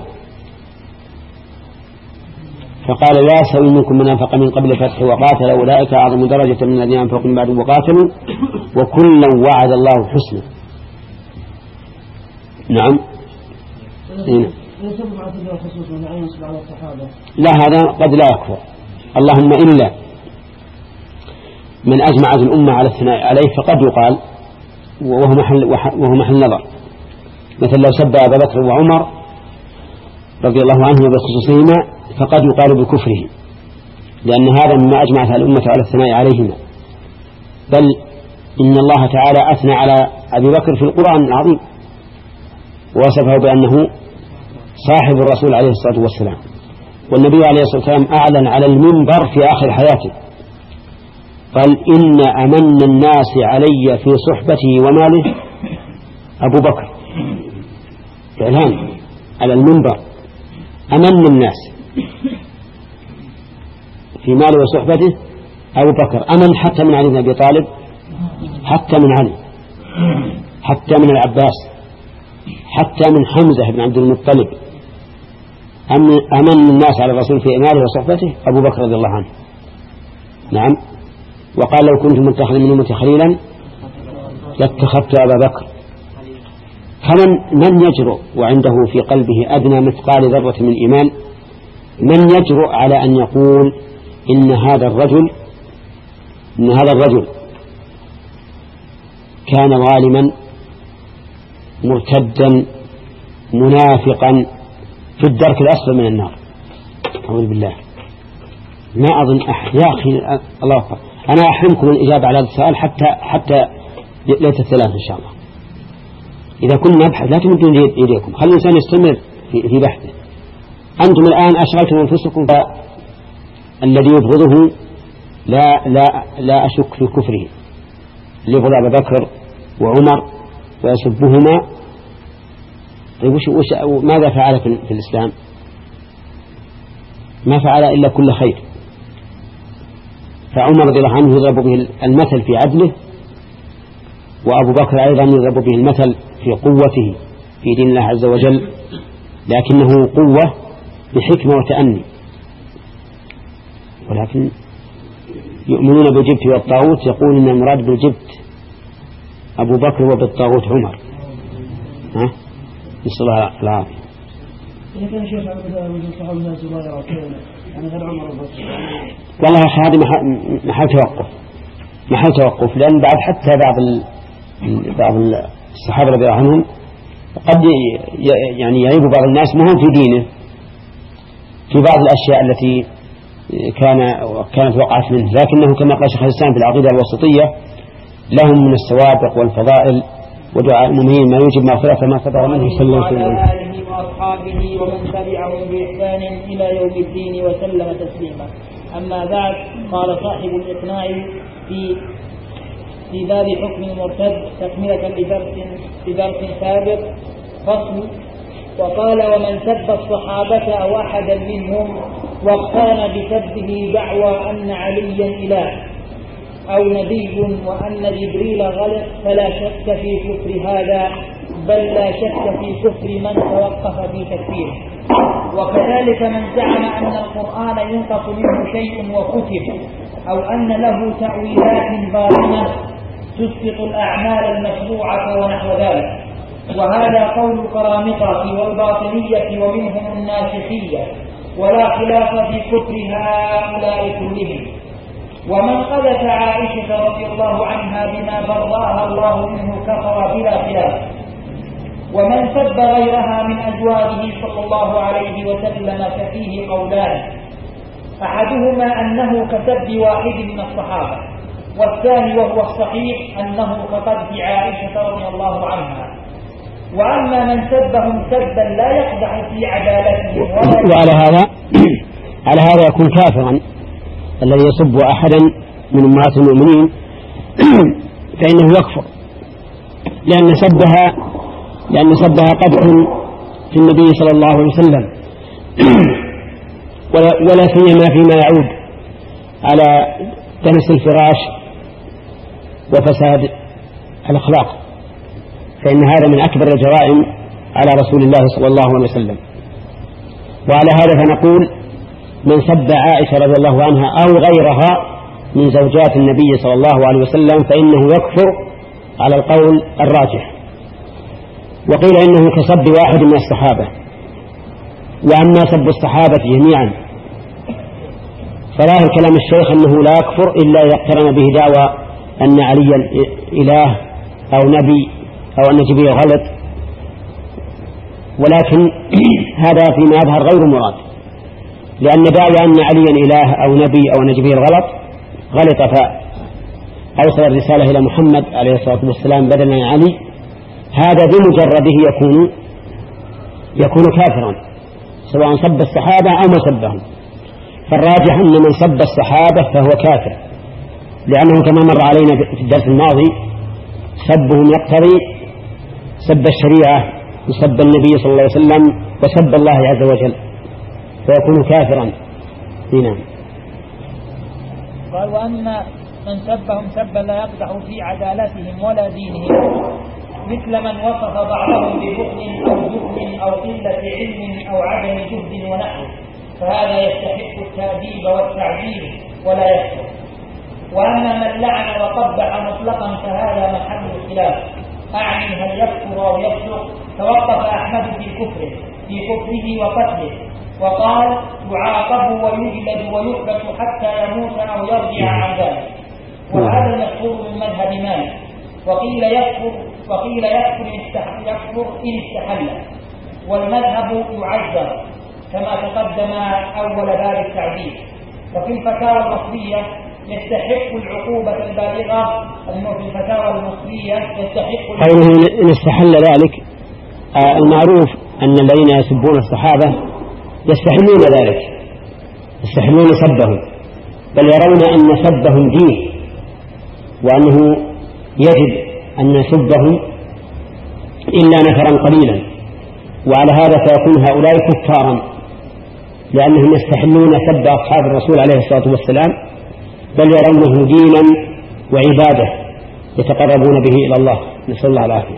فقال لا يستوي منكم من أنفق من قبل الفتح وقاتل أولئك أعظم درجة من الذين أنفقوا من بعد وقاتلوا وكلا وعد الله حسنا. نعم. لا هذا قد لا يكفر، اللهم إلا من أجمعت الأمة على الثناء عليه فقد يقال وهو محل, وهو محل نظر، مثل لو سب أبا بكر وعمر رضي الله عنهما بخصوصهما فقد يقال بكفره، لأن هذا مما أجمعت الأمة على الثناء عليهما. بل إن الله تعالى أثنى على أبي بكر في القرآن العظيم ووصفه بأنه صاحب الرسول عليه الصلاة والسلام، والنبي عليه الصلاة والسلام أعلن على المنبر في آخر حياته قال إن أمن الناس علي في صحبته وماله أبو بكر، إعلان على المنبر أمن الناس في ماله وصحبته أبو بكر، أمن حتى من علي بن أبي طالب، حتى من علي، حتى من العباس، حتى من حمزة بن عبد المطلب، أمن الناس على الرسول في ماله وصحبته أبو بكر رضي الله عنه. نعم. وقال لو كنت متخذا من أمتي خليلا لاتخذت أبا بكر. فمن من يجرؤ وعنده في قلبه أدنى مثقال ذرة من إيمان، من يجرؤ على أن يقول إن هذا الرجل إن هذا الرجل كان ظالما مرتدا منافقا في الدرك الأسفل من النار؟ أعوذ بالله. ما أظن أحد يا أخي الله أكبر. أنا أحرمكم الإجابة على هذا السؤال حتى حتى ليلة الثلاث إن شاء الله. إذا كنا نبحث لا تمدون يديكم، خلي الإنسان يستمر في, في بحثه. أنتم الآن أشغلتم أنفسكم، فالذي يبغضه لا لا لا أشك في كفره، اللي يبغض أبا بكر وعمر ويسبهما. طيب وش وش ماذا فعل في, في الإسلام؟ ما فعل إلا كل خير. فعمر رضي الله عنه يضرب به المثل في عدله، وأبو بكر أيضا يضرب به المثل في قوته في دين الله عز وجل، لكنه قوة بحكمة وتأني. ولكن يؤمنون بالجبت والطاغوت، يقول إن المراد بالجبت أبو بكر وبالطاغوت عمر. ها نسأل الله العافية. والله هذه محل توقف محل توقف لأن بعد حتى بعض ال... بعض الصحابة رضي الله عنهم قد يعني يعيب بعض الناس ما هم في دينه في بعض الأشياء التي كان كانت وقعت منه، لكنه كما قال شيخ الإسلام في العقيدة الوسطية لهم من السوابق والفضائل ودعاء المؤمنين ما يوجب مغفرة ما صدر منه صلى الله عليه وسلم وآله وأصحابه ومن تبعهم بإحسان إلى يوم الدين وسلم تسليما. أما بعد، قال صاحب الإقناع في في باب حكم المرتد تكملة لدرس لدرس سابق فصل. وقال ومن سب الصحابة أو أحدا منهم واقترن بسبه دعوى أن عليا إله أو نبي وأن جبريل غلط فلا شك في كفر هذا، بل لا شك في كفر من توقف في تكفيره. وكذلك من زعم أن القرآن ينقص منه شيء وكتب، أو أن له تأويلات باطنة تسقط الأعمال المشروعة ونحو ذلك، وهذا قول القرامطة والباطنية ومنهم الناسخية، ولا خلاف في كفر هؤلاء كلهم. ومن قذف عائشة رضي الله عنها بما براها الله منه كفر بلا خلاف. ومن سب غيرها من أزواجه صلى الله عليه وسلم ففيه قولان، أحدهما أنه كسب واحد من الصحابة، والثاني وهو الصحيح أنه كقذف عائشة رضي الله عنها. وأما من سبهم سبا لا يقدح في عدالتهم وعلى هذا على هذا يكون كافرا الذي يسب أحدا من أمهات المؤمنين فإنه يكفر، لأن سبها لأن سبها قدح في النبي صلى الله عليه وسلم، ولا سيما فيما يعود على دنس الفراش وفساد الأخلاق، فإن هذا من أكبر الجرائم على رسول الله صلى الله عليه وسلم. وعلى هذا فنقول من سب عائشة رضي الله عنها أو غيرها من زوجات النبي صلى الله عليه وسلم فإنه يكفر على القول الراجح. وقيل إنه كسب واحد من الصحابة. وأما سب الصحابة جميعا فظاهر كلام الشيخ أنه لا يكفر إلا إذا اقترن به دعوى أن عليا إله أو نبي أو أن جبريل غلط، ولكن هذا فيما يظهر غير مراد، لأن دعوى أن عليا إله أو نبي أو أن جبريل غلط غلط فأوصل الرسالة إلى محمد عليه الصلاة والسلام بدلا عن علي، هذا بمجرده يكون يكون كافرا سواء سب الصحابة أو ما سبهم. فالراجح أن من سب الصحابة فهو كافر، لأنه كما مر علينا في الدرس الماضي سبهم يقتضي سب الشريعة وسب النبي صلى الله عليه وسلم وسب الله عز وجل، فيكون كافرا. هنا قال وأما من سبهم سبا لا يقدح في عدالتهم ولا دينهم، مثل من وصف بعضهم ببخل أو جبن أو قلة علم أو عدم جهد ونحوه، فهذا يستحق التأديب والتعذيب ولا يكفر. وأما من لعن وقبح مطلقا فهذا محل الخلاف، أعني هل يكفر أو يفسق. توقف أحمد في كفره في كفره وقتله، وقال يعاقب ويجلد ويحبس حتى يموت أو يرجع عن ذلك، وهذا المشهور من مذهب مالك. وقيل يكفر وقيل يكفر يكفر إن استحل، والمذهب يعذر كما تقدم أول باب التعذيب. وفي الفتاوى المصرية يستحق العقوبة البالغة، أنه في الفتاوى المصرية يستحق قوله إن استحل ذلك آه المعروف أن الذين يسبون الصحابة يستحلون ذلك، يستحلون سبهم، بل يرون أن سبهم دين، وأنه يجب أن نسبهم إلا نفرا قليلا. وعلى هذا فيكون هؤلاء كفارا، لأنهم يستحلون سب أصحاب الرسول عليه الصلاة والسلام، بل يرونه دينا وعبادة يتقربون به إلى الله، نسأل الله العافية.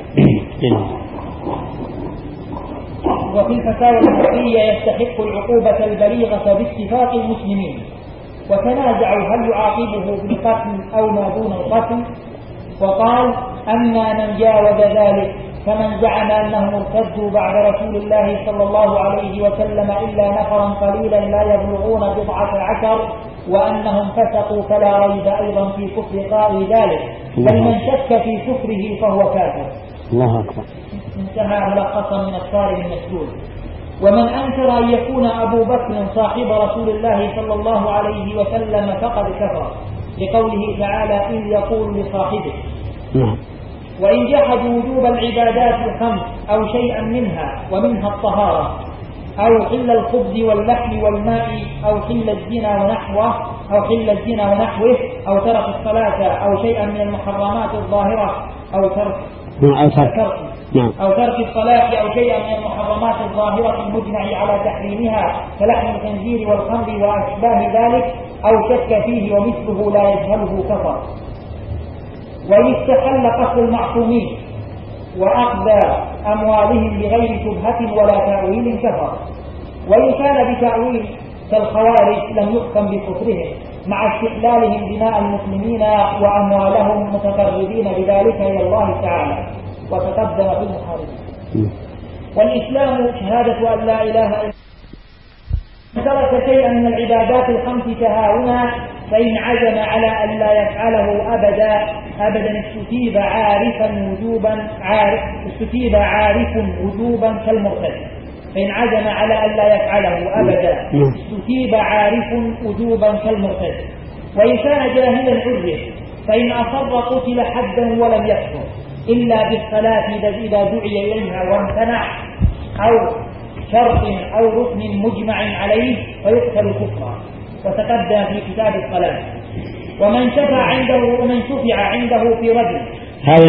وفي الفتاوى المصرية يستحق العقوبة البليغة باتفاق المسلمين، وتنازعوا هل يعاقبه بالقتل أو ما دون القتل. وقال أما من جاوز ذلك فمن زعم أنهم ارتدوا بعد رسول الله صلى الله عليه وسلم إلا نفرا قليلا لا يبلغون بضعة عشر وأنهم فسقوا، فلا ريب أيضا في كفر قائل ذلك، بل من شك في كفره فهو كافر. الله أكبر. انتهى ملخصا من الصارم المسلول. ومن أنكر أن يكون أبو بكر صاحب رسول الله صلى الله عليه وسلم فقد كفر، لقوله تعالى إذ يقول لصاحبه. وإن جحدوا وجوب العبادات الخمس أو شيئا منها، ومنها الطهارة أو حل الخبز واللحم والماء أو حل الزنا ونحوه أو حل الزنا ونحوه أو ترك الصلاة أو شيئا من المحرمات الظاهرة أو ترك أو ترك أو ترك الصلاة أو شيئا من المحرمات الظاهرة المجمع على تحريمها كلحم الخنزير والخمر وأشباه ذلك، أو شك فيه ومثله لا يجهله كفر. وإن استحل قتل المعصومين وأخذ أموالهم بغير شبهة ولا تأويل كفر. وإن كان بتأويل كالخوارج لم يحكم بكفرهم، مع استحلالهم دماء المسلمين وأموالهم متقربين بذلك إلى الله تعالى، وتقدم في المحاربين. والإسلام شهادة أن لا إله إلا الله. ترك شيئا من العبادات الخمس تهاونا فإن عزم على أن لا يفعله أبدا أبدا استتيب عارفا وجوبا عارف استتيب عارف وجوبا كالمرتد. فإن عزم على أن لا يفعله أبدا استتيب عارف وجوبا كالمرتد. وإن كان جاهلا عذر، فإن أصر قتل حدا ولم يكفر إلا بالصلاة إذا دعي إليها وامتنع، أو شرط أو ركن مجمع عليه فيقتل كفرا، وتقدم في كتاب الصلاة. ومن شفع عنده ومن شفع عنده في رجل. هذه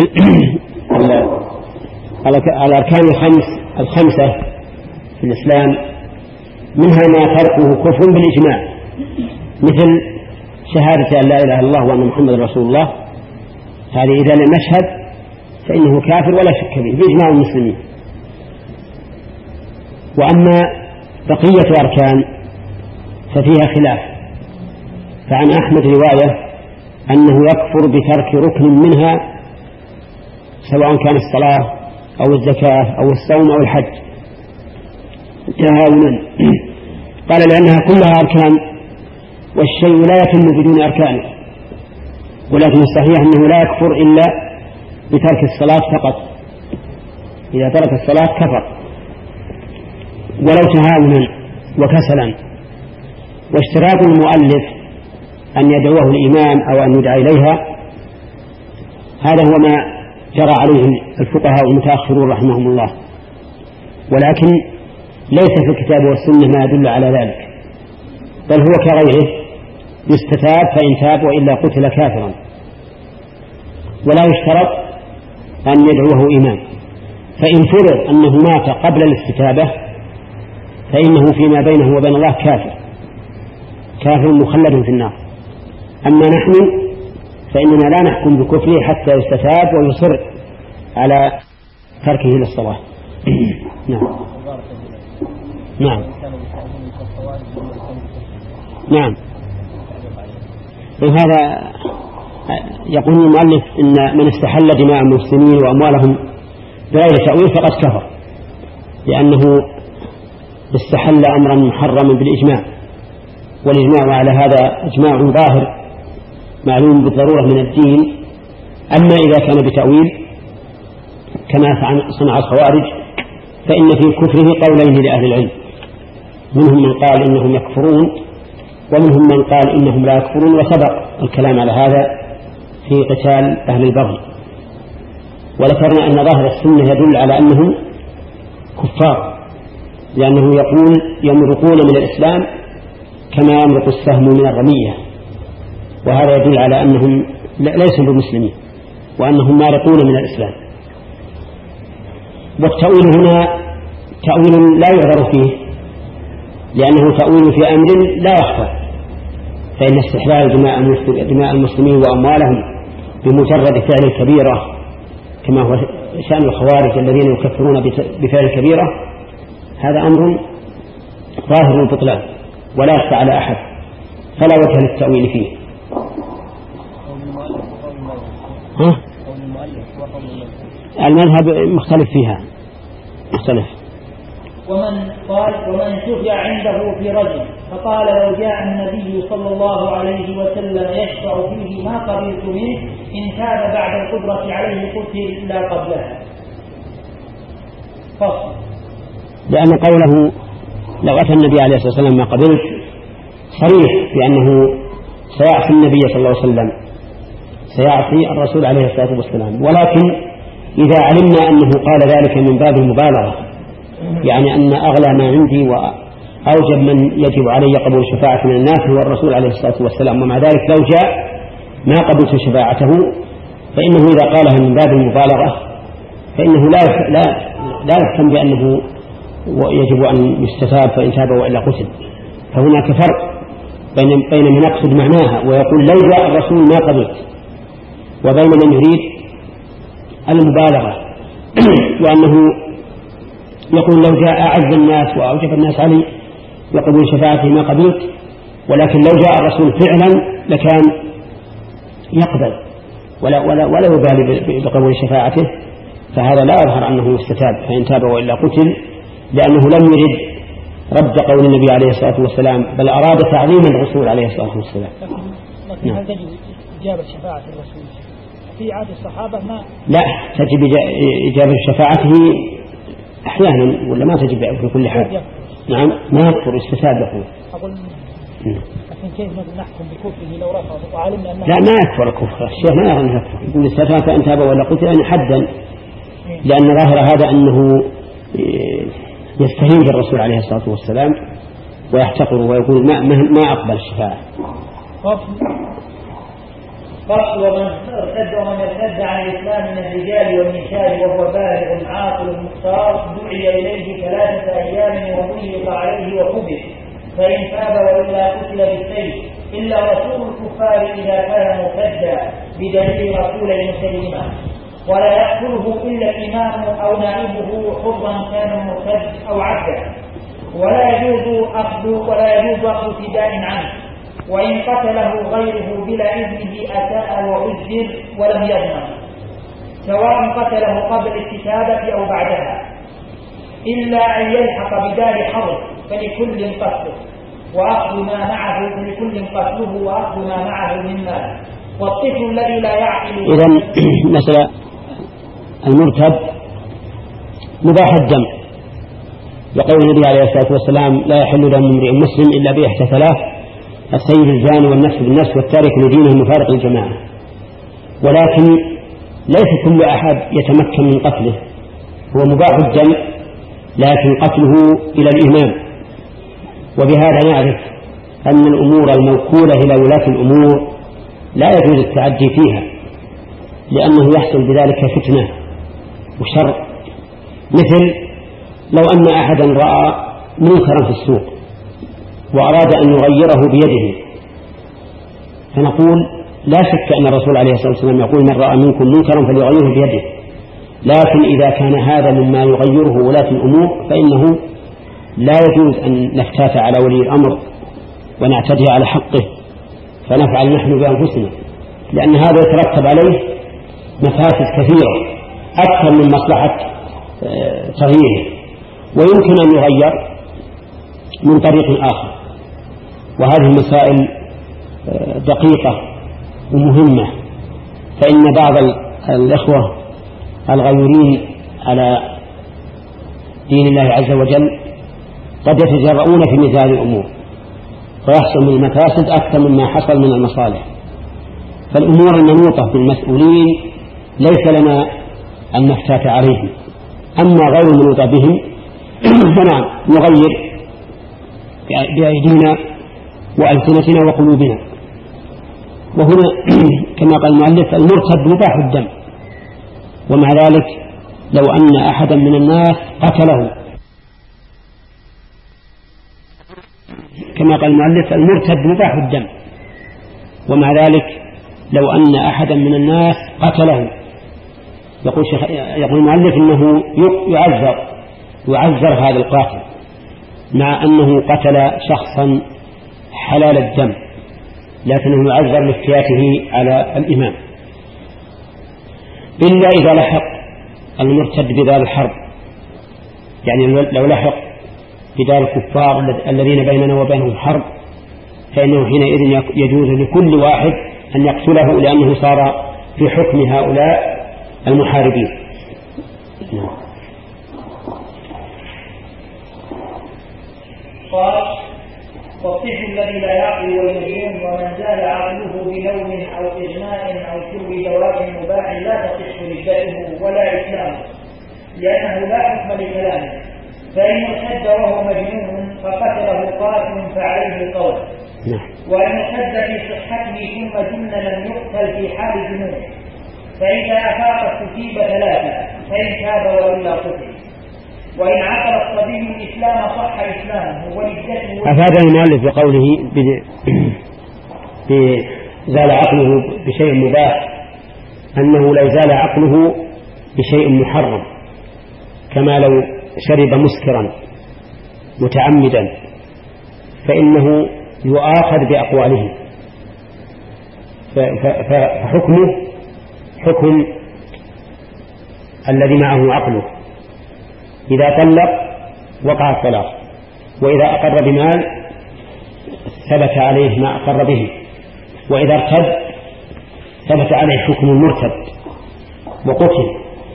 الأركان الخمس الخمسة في الإسلام منها ما تركه كفر بالإجماع، مثل شهادة أن لا إله إلا الله وأن محمد رسول الله، هذه إذا لم يشهد فإنه كافر ولا شك فيه بإجماع المسلمين. وأما بقية أركان ففيها خلاف، فعن أحمد رواية أنه يكفر بترك ركن منها سواء كان الصلاة أو الزكاة أو الصوم أو الحج تهاونا. قال لأنها كلها أركان والشيء لا يتم بدون أركانه، ولكن الصحيح أنه لا يكفر إلا بترك الصلاة فقط، إذا ترك الصلاة كفر ولو تهاونا وكسلا. واشتراط المؤلف أن يدعوه الإمام أو أن يدعى إليها هذا هو ما جرى عليه الفقهاء المتأخرون رحمهم الله، ولكن ليس في الكتاب والسنة ما يدل على ذلك، بل هو كغيره يستتاب فإن تاب وإلا قتل كافرا. ولا يشترط أن يدعوه إمام، فإن فرض أنه مات قبل الاستتابة فإنه فيما بينه وبين الله كافر كافر مخلد في النار. أما نحن فإننا لا نحكم بكفره حتى يستتاب ويصر على تركه للصلاة. نعم نعم نعم. وهذا يقول المؤلف إن من استحل دماء المسلمين وأموالهم بغير تأويل فقد كفر، لأنه استحل أمرا محرما بالإجماع، والإجماع على هذا إجماع ظاهر معلوم بالضرورة من الدين. أما إذا كان بتأويل كما صنع الخوارج فإن في كفره قولين لأهل العلم، منهم من قال إنهم يكفرون ومنهم من قال إنهم لا يكفرون، وسبق الكلام على هذا في قتال أهل البغي. وذكرنا أن ظاهر السنة يدل على أنهم كفار، لأنه يقول يمرقون من الإسلام كما يمرق السهم من الرمية، وهذا يدل على أنهم ليسوا بمسلمين وأنهم مارقون من الإسلام. والتأويل هنا تأويل لا يعذر فيه، لأنه تأويل في أمر لا يخفى، فإن استحلال دماء المسلمين وأموالهم بمجرد فعل الكبيرة كما هو شأن الخوارج الذين يكفرون بفعل الكبيرة هذا أمر ظاهر البطلان ولا يخفى على أحد، فلا وجه للتأويل فيه. ها؟ المذهب مختلف فيها مختلف. ومن قال ومن شفع عنده في رجل فقال لو جاء النبي صلى الله عليه وسلم يشفع فيه ما قبلت منه إن كان بعد القدرة عليه قتل إلا قبلها. فصل. لأن قوله لو أتى النبي عليه الصلاة والسلام ما قبلت صريح بأنه سيعصي النبي صلى الله عليه وسلم، سيعصي الرسول عليه الصلاة والسلام. ولكن إذا علمنا أنه قال ذلك من باب المبالغة، يعني أن أغلى ما عندي وأوجب من يجب علي قبول الشفاعة من الناس هو الرسول عليه الصلاة والسلام، ومع ذلك لو جاء ما قبلت شفاعته، فإنه إذا قالها من باب المبالغة فإنه لا لا لا يحكم بأنه يجب أن يستتاب فإن تاب وإلا قتل. فهناك فرق بين بين من يقصد معناها ويقول لو جاء الرسول ما قبلت، وبين من يريد المبالغة وأنه يقول لو جاء أعز الناس وأوجب الناس علي لقبول شفاعته ما قبلت، ولكن لو جاء الرسول فعلا لكان يقبل ولا, ولا, ولا يبالي بقبول شفاعته، فهذا لا يظهر أنه استتاب فإن تاب وإلا قتل، لأنه لم يرد رد قول النبي عليه الصلاة والسلام بل أراد تعظيم الرسول عليه الصلاة والسلام. لكن هل تجب إجابة شفاعة الرسول في عهد الصحابة؟ ما لا تجب إجابة شفاعته أحيانا ولا ما تجب في كل حال. نعم ما يكفر استتاب يقول. أقول لكن كيف نحكم بكفره لو رفض وعلمنا أنه لا ما يكفر الكفر، الشيخ ما يرى أنه يكفر، يقول استتاب فإن تاب ولا قتل يعني حدا، لأن ظاهر هذا أنه يستهين بالرسول عليه الصلاة والسلام ويحتقر ويقول ما, ما أقبل الشفاعة. فصل. ومن ارتد ومن ارتد عن الإسلام من الرجال والنساء وهو بالغ عاقل مختار دعي إليه ثلاثة أيام وضيق عليه وكبر، فإن تاب وإلا قتل بالسيف، إلا رسول الكفار إذا كان مرتدا بدليل رسول المسلمين، ولا يأكله إلا الإمام أو نائبه حرا كان مرتد أو عبدا، ولا يجوز أخذ ولا يجوز أخذ فداء عنه، وإن قتله غيره بلا إذنه أساء وعذر ولم يضمن، سواء قتله قبل الكتابة أو بعدها، إلا أن يلحق بدار حرب فلكل قتله وأخذ ما معه فلكل قتله وأخذ ما معه من مال. والطفل الذي لا يعقل. إذن مثلا المرتد مباح الدم، يقول النبي عليه الصلاة والسلام لا يحل دم امرئ مسلم إلا بإحدى ثلاث: السيد الزاني والنفس بالنفس والتارك لدينه المفارق للجماعة. ولكن ليس كل أحد يتمكن من قتله، هو مباح الدم لكن قتله إلى الإمام. وبهذا نعرف أن الأمور الموكولة إلى ولاة الأمور لا يجوز التعدي فيها، لأنه يحصل بذلك فتنة وشر. مثل لو أن أحدا رأى منكرا في السوق وأراد أن يغيره بيده، فنقول لا شك أن الرسول عليه الصلاة والسلام يقول من رأى منكم منكرا فليغيره بيده، لكن إذا كان هذا مما يغيره ولاة الأمور فإنه لا يجوز أن نفتات على ولي الأمر ونعتدي على حقه فنفعل نحن بأنفسنا، لأن هذا يترتب عليه مفاسد كثيرة أكثر من مصلحة تغييره، ويمكن أن يغير من طريق آخر. وهذه المسائل دقيقة ومهمة، فإن بعض الإخوة الغيورين على دين الله عز وجل قد يتجرؤون في مثال الأمور ويحصل من المفاسد أكثر مما حصل من المصالح. فالأمور المنوطة بالمسؤولين ليس لنا أن نفتات عليهم، أما غير المنوطة بهم فنعم نغير بأيدينا وألسنتنا وقلوبنا. وهنا كما قال المؤلف المرتد مباح الدم، ومع ذلك لو أن أحدا من الناس قتله، كما قال المؤلف المرتد مباح الدم، ومع ذلك لو أن أحدا من الناس قتله يقول, يقول المؤلف إنه يعذر يعذر هذا القاتل مع أنه قتل شخصا حلال الدم، لكنه يعذر لافتياته على الإمام، إلا إذا لحق المرتد بدار الحرب، يعني لو لحق بدار الكفار الذين بيننا وبينهم حرب فإنه حينئذ يجوز لكل واحد أن يقتله، لأنه صار في حكم هؤلاء المحاربين. قال: والطفل الذي لا يعقل والمجنون ومن زال عقله بنوم أو إغماء أو شرب دواء مباح لا تصح ردته ولا إسلامه، لأنه لا حكم لكلامه، فإن ارتد وهو مجنون فقتله قاتل فعليه القول، وإن ارتد في صحته ثم جن لم يقتل في حال جنونه، فإذا أفاق استتيب ثلاثة، فإن تاب وإلا قتل، وإن عقل الصبي الإسلام صح إسلامه ولدته. أفاد المؤلف بقوله زال عقله بشيء مباح أنه لو زال عقله بشيء محرم، كما لو شرب مسكرا متعمدا فإنه يؤاخذ بأقواله، فحكمه حكم الذي معه عقله، إذا طلق وقع الطلاق، وإذا أقر بمال ثبت عليه ما أقر به، وإذا ارتد ثبت عليه حكم المرتد وقتل.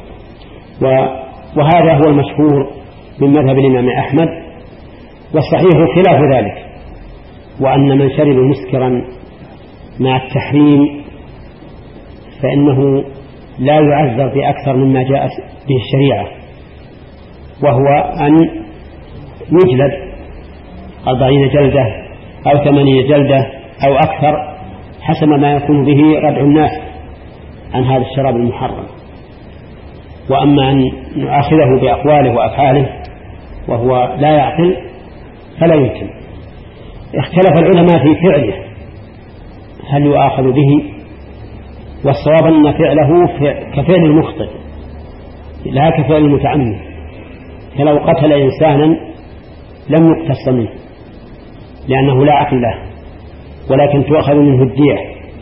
وهذا هو المشهور من مذهب الإمام أحمد، والصحيح خلاف ذلك، وأن من شرب مسكرا مع التحريم فإنه لا يعذر بأكثر مما جاءت به الشريعة، وهو أن يجلد أربعين جلدة أو ثمانين جلدة أو أكثر حسب ما يكون به ردع الناس عن هذا الشراب المحرم. وأما أن نؤاخذه بأقواله وأفعاله وهو لا يعقل فلا يمكن. اختلف العلماء في فعله هل يؤاخذ به، والصواب أن فعله كفعل المخطئ لا كفعل المتعمد، فلو قتل إنسانا لم يقتص منه لأنه لا عقل له، ولكن تؤخذ منه الدية،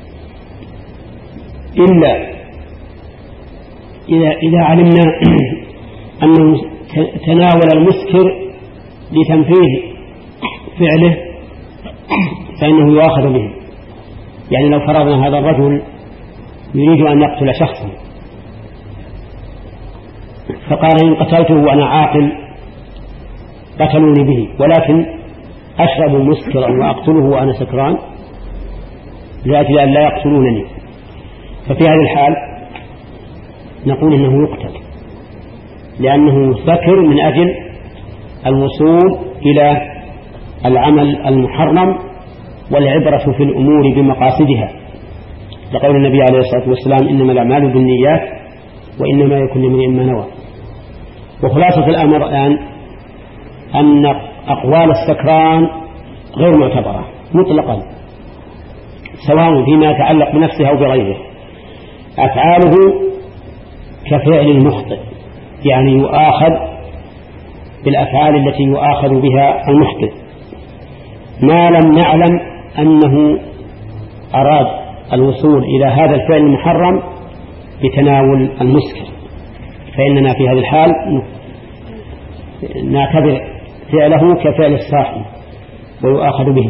إلا إذا, إذا علمنا أنه تناول المسكر لتنفيذ فعله فإنه يؤاخذ به. يعني لو فرضنا هذا الرجل يريد أن يقتل شخصا فقال إن قتلته وأنا عاقل قتلوني به، ولكن أشرب مسكرا وأقتله وأنا سكران لأجل أن لا يقتلونني، ففي هذه الحال نقول إنه يقتل لأنه سكر من أجل الوصول إلى العمل المحرم، والعبرة في الأمور بمقاصدها، لقول النبي عليه الصلاة والسلام إنما الأعمال بالنيات وإنما يكون لامرئ ما نوى. وخلاصة الأمر الآن أن أقوال السكران غير معتبرة مطلقا، سواء فيما يتعلق بنفسه أو بغيره. أفعاله كفعل المخطئ، يعني يؤاخذ بالأفعال التي يؤاخذ بها المخطئ، ما لم نعلم أنه أراد الوصول إلى هذا الفعل المحرم بتناول المسكر، فإننا في هذه الحال نعتبر فعله كفعل الصاحب ويؤاخذ به.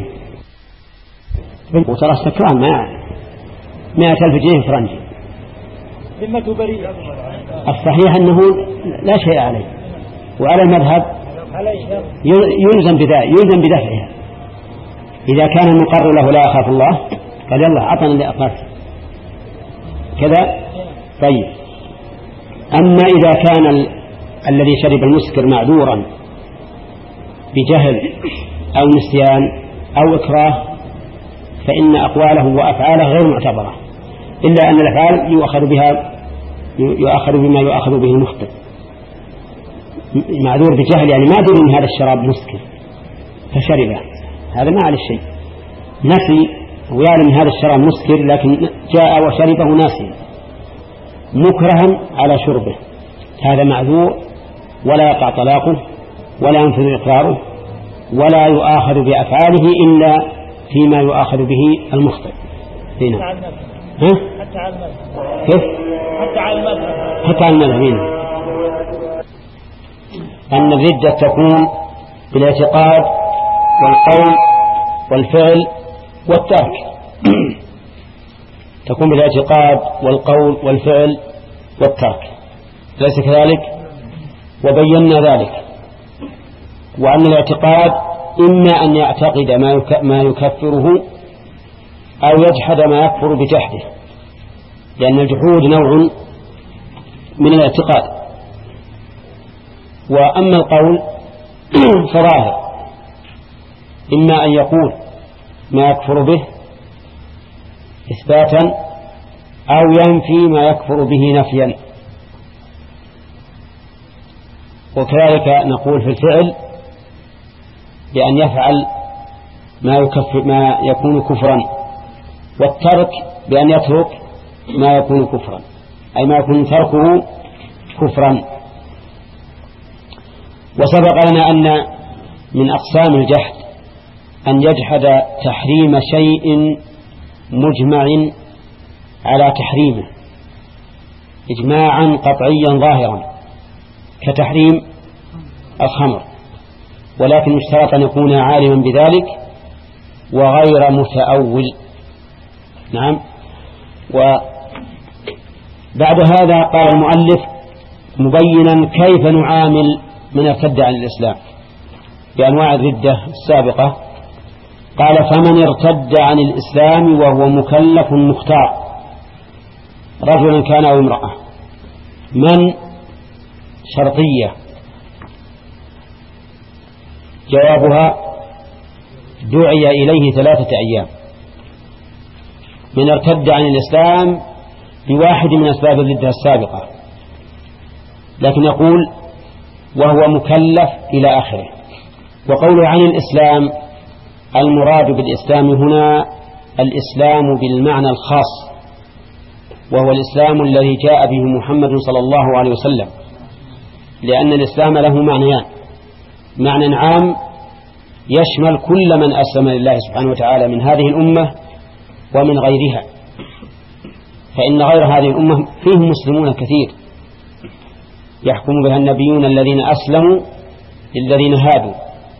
وترى السكران ما مئة ألف جنيه فرنجي، ذمته بريئة. الصحيح أنه لا شيء عليه، وعلى المذهب يلزم بذا يلزم بدفعها. إذا كان المقر له لا أخاف الله قال يلا عطنا اللي أخاف كذا. طيب، أما إذا كان ال... الذي شرب المسكر معذورا بجهل أو نسيان أو إكراه فإن أقواله وأفعاله غير معتبرة، إلا أن الأفعال يؤخذ بها يؤخذ بما يؤخذ به المخطئ. معذور بجهل يعني ما دري من هذا الشراب مسكر فشربه، هذا ما عليه شيء. نسي ويعلم هذا الشراب مسكر لكن جاء وشربه ناسيا مكرها على شربه، هذا معذور ولا يقع طلاقه ولا ينفذ إقراره ولا يؤاخذ بأفعاله إلا فيما يؤاخذ به المخطئ. هنا ها؟ حتى على المذهب. كيف؟ حتى على المذهب. حتى على المذهب. أن الردة تكون بالاعتقاد والقول والفعل والترك تكون بالاعتقاد والقول والفعل والترك، ليس كذلك؟ وبينا ذلك، وأن الاعتقاد إما أن يعتقد ما يكفره أو يجحد ما يكفر بجحده، لأن الجحود نوع من الاعتقاد. وأما القول فظاهر، إما أن يقول ما يكفر به إثباتا أو ينفي ما يكفر به نفيا. وكذلك نقول في الفعل بأن يفعل ما, يكفر ما يكون كفرا، والترك بأن يترك ما يكون كفرا، أي ما يكون تركه كفرا. وسبق لنا أن من أقسام الجحد أن يجحد تحريم شيء مجمع على تحريمه إجماعا قطعيا ظاهرا كتحريم الخمر، ولكن يشترط أن يكون عالما بذلك وغير متأول. نعم. وبعد هذا قال المؤلف مبينا كيف نعامل من ارتد عن الإسلام بأنواع الردة السابقة. قال فمن ارتد عن الإسلام وهو مكلف مختار رجلا كان أو امرأة. من شرطية، جوابها دعي إليه ثلاثة أيام. من ارتد عن الإسلام بواحد من أسباب الردة السابقة، لكن يقول وهو مكلف إلى آخره. وقوله عن الإسلام المراد بالإسلام هنا الإسلام بالمعنى الخاص، وهو الإسلام الذي جاء به محمد صلى الله عليه وسلم، لأن الإسلام له معنيان: معنى عام يشمل كل من أسلم لله سبحانه وتعالى من هذه الأمة ومن غيرها، فإن غير هذه الأمة فيهم مسلمون كثير يحكم بها النبيون الذين أسلموا للذين هادوا.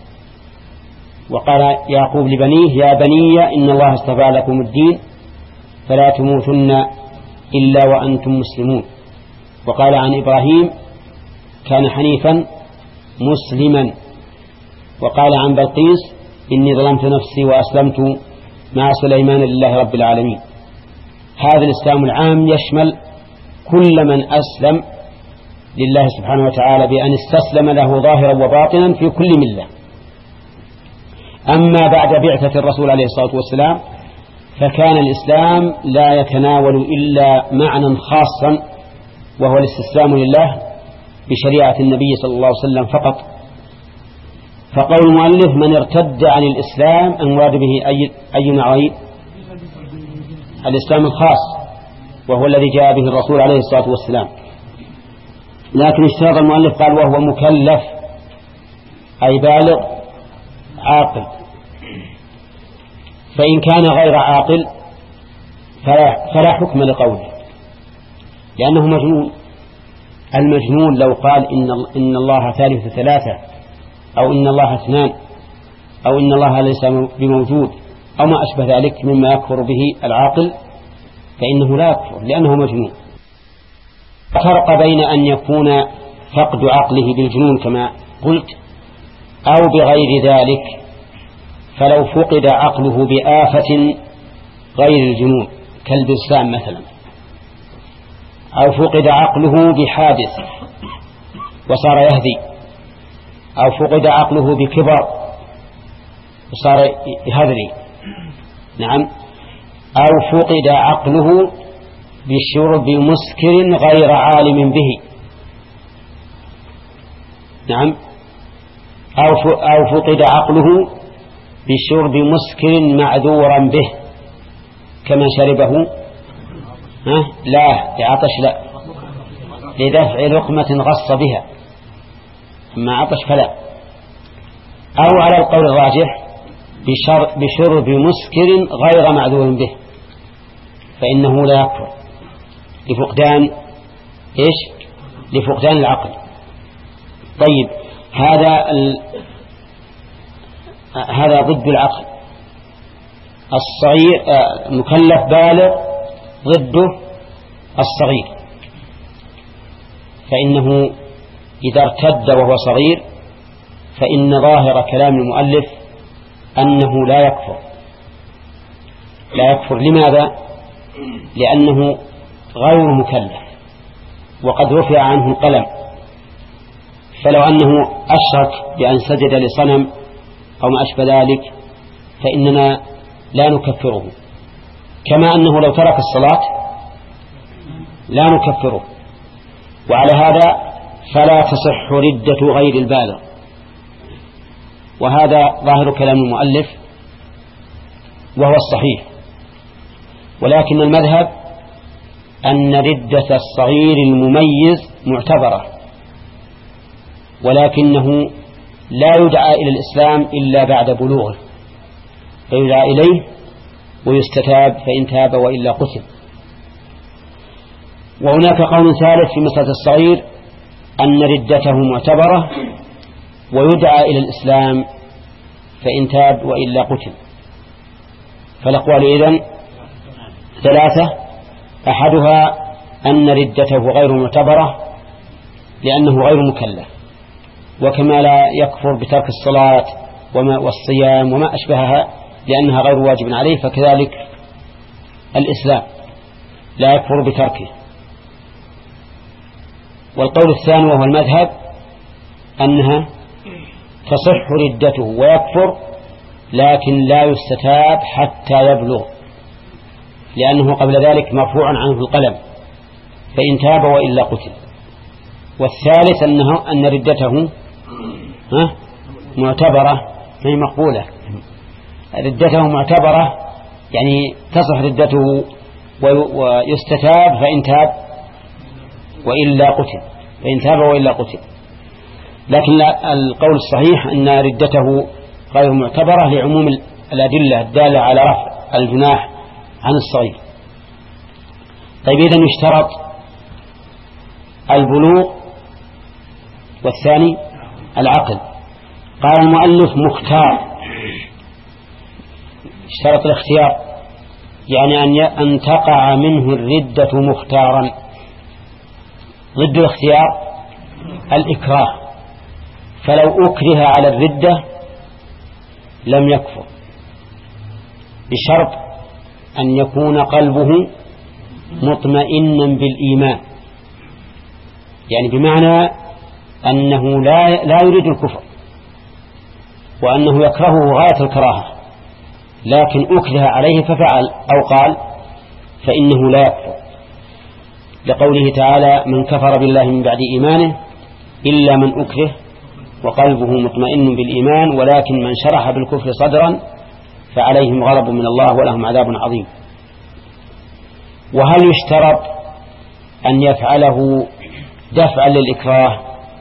وقال يعقوب لبنيه يا بني إن الله اصطفى لكم الدين فلا تموتن إلا وأنتم مسلمون. وقال عن إبراهيم كان حنيفا مسلما. وقال عن بلقيس إني ظلمت نفسي وأسلمت مع سليمان لله رب العالمين. هذا الإسلام العام يشمل كل من أسلم لله سبحانه وتعالى بأن استسلم له ظاهرا وباطنا في كل ملة. أما بعد بعثة الرسول عليه الصلاة والسلام فكان الإسلام لا يتناول إلا معنى خاصا وهو الاستسلام لله بشريعة النبي صلى الله عليه وسلم فقط. فقول المؤلف من ارتد عن الإسلام المراد به أي, أي نوعين؟ الإسلام الخاص وهو الذي جاء به الرسول عليه الصلاة والسلام. لكن اشترط المؤلف قال وهو مكلف أي بالغ عاقل. فإن كان غير عاقل فلا, فلا حكم لقوله لأنه مجنون. المجنون لو قال إن, إن الله ثالث ثلاثة أو إن الله اثنان أو إن الله ليس بموجود أو ما أشبه ذلك مما يكفر به العاقل فإنه لا يكفر لأنه مجنون. فرق بين أن يكون فقد عقله بالجنون كما قلت أو بغير ذلك. فلو فقد عقله بآفة غير الجنون كالبسام مثلا، أو فقد عقله بحادث وصار يهدي، أو فقد عقله بكبر وصار يهذري، نعم، أو فقد عقله بشرب مسكر غير عالم به، نعم، أو فقد عقله بشرب مسكر معذورا به كما شربه ها؟ لا لعطش لا لدفع لقمة غص بها، أما عطش فلا. أو على القول الراجح بشرب مسكر غير معذور به فإنه لا يكفر لفقدان إيش؟ لفقدان العقل. طيب هذا ال... هذا ضد العقل. الصغير مكلف بالغ ضده الصغير، فإنه إذا ارتد وهو صغير فإن ظاهر كلام المؤلف أنه لا يكفر. لا يكفر لماذا؟ لأنه غير مكلف وقد رفع عنه القلم. فلو أنه أشرك بأن سجد لصنم أو ما أشبه ذلك فإننا لا نكفره، كما أنه لو ترك الصلاة لا نكفره. وعلى هذا فلا تصح ردة غير البالغ. وهذا ظاهر كلام المؤلف وهو الصحيح. ولكن المذهب أن ردة الصغير المميز معتبرة، ولكنه لا يدعى إلى الإسلام إلا بعد بلوغه، فيدعى إليه ويستتاب فإن تاب وإلا قتل. وهناك قول ثالث في مسألة الصغير أن ردته معتبرة ويدعى إلى الإسلام فإن تاب وإلا قتل. فالأقوال إذن ثلاثة: أحدها أن ردته غير معتبرة لأنه غير مكلف، وكما لا يكفر بترك الصلاة وما والصيام وما أشبهها لأنها غير واجب عليه، فكذلك الإسلام لا يكفر بتركه. والقول الثاني وهو المذهب أنها تصح ردته ويكفر لكن لا يستتاب حتى يبلغ، لأنه قبل ذلك مرفوع عنه القلم فإن تاب وإلا قتل. والثالث أنه أن ردته معتبرة هي مقبولة، ردته معتبرة يعني تصح ردته ويستتاب فإن تاب وإلا قتل، فإن تاب وإلا قتل. لكن القول الصحيح أن ردته غير معتبرة لعموم الأدلة الدالة على رفع الجناح عن الصغير. طيب إذن يشترط البلوغ والثاني العقل. قال المؤلف مختار، اشترط الاختيار يعني أن تقع منه الردة مختارا. ضد الاختيار الإكراه، فلو أكره على الردة لم يكفر بشرط أن يكون قلبه مطمئنا بالإيمان، يعني بمعنى أنه لا, لا يريد الكفر وأنه يكرهه غاية الكراهة، لكن أكره عليه ففعل أو قال فإنه لا يكفر، لقوله تعالى من كفر بالله من بعد إيمانه إلا من أكره وقلبه مطمئن بالإيمان ولكن من شرح بالكفر صدرا فعليهم غضب من الله ولهم عذاب عظيم. وهل يشترط أن يفعله دفعا للإكراه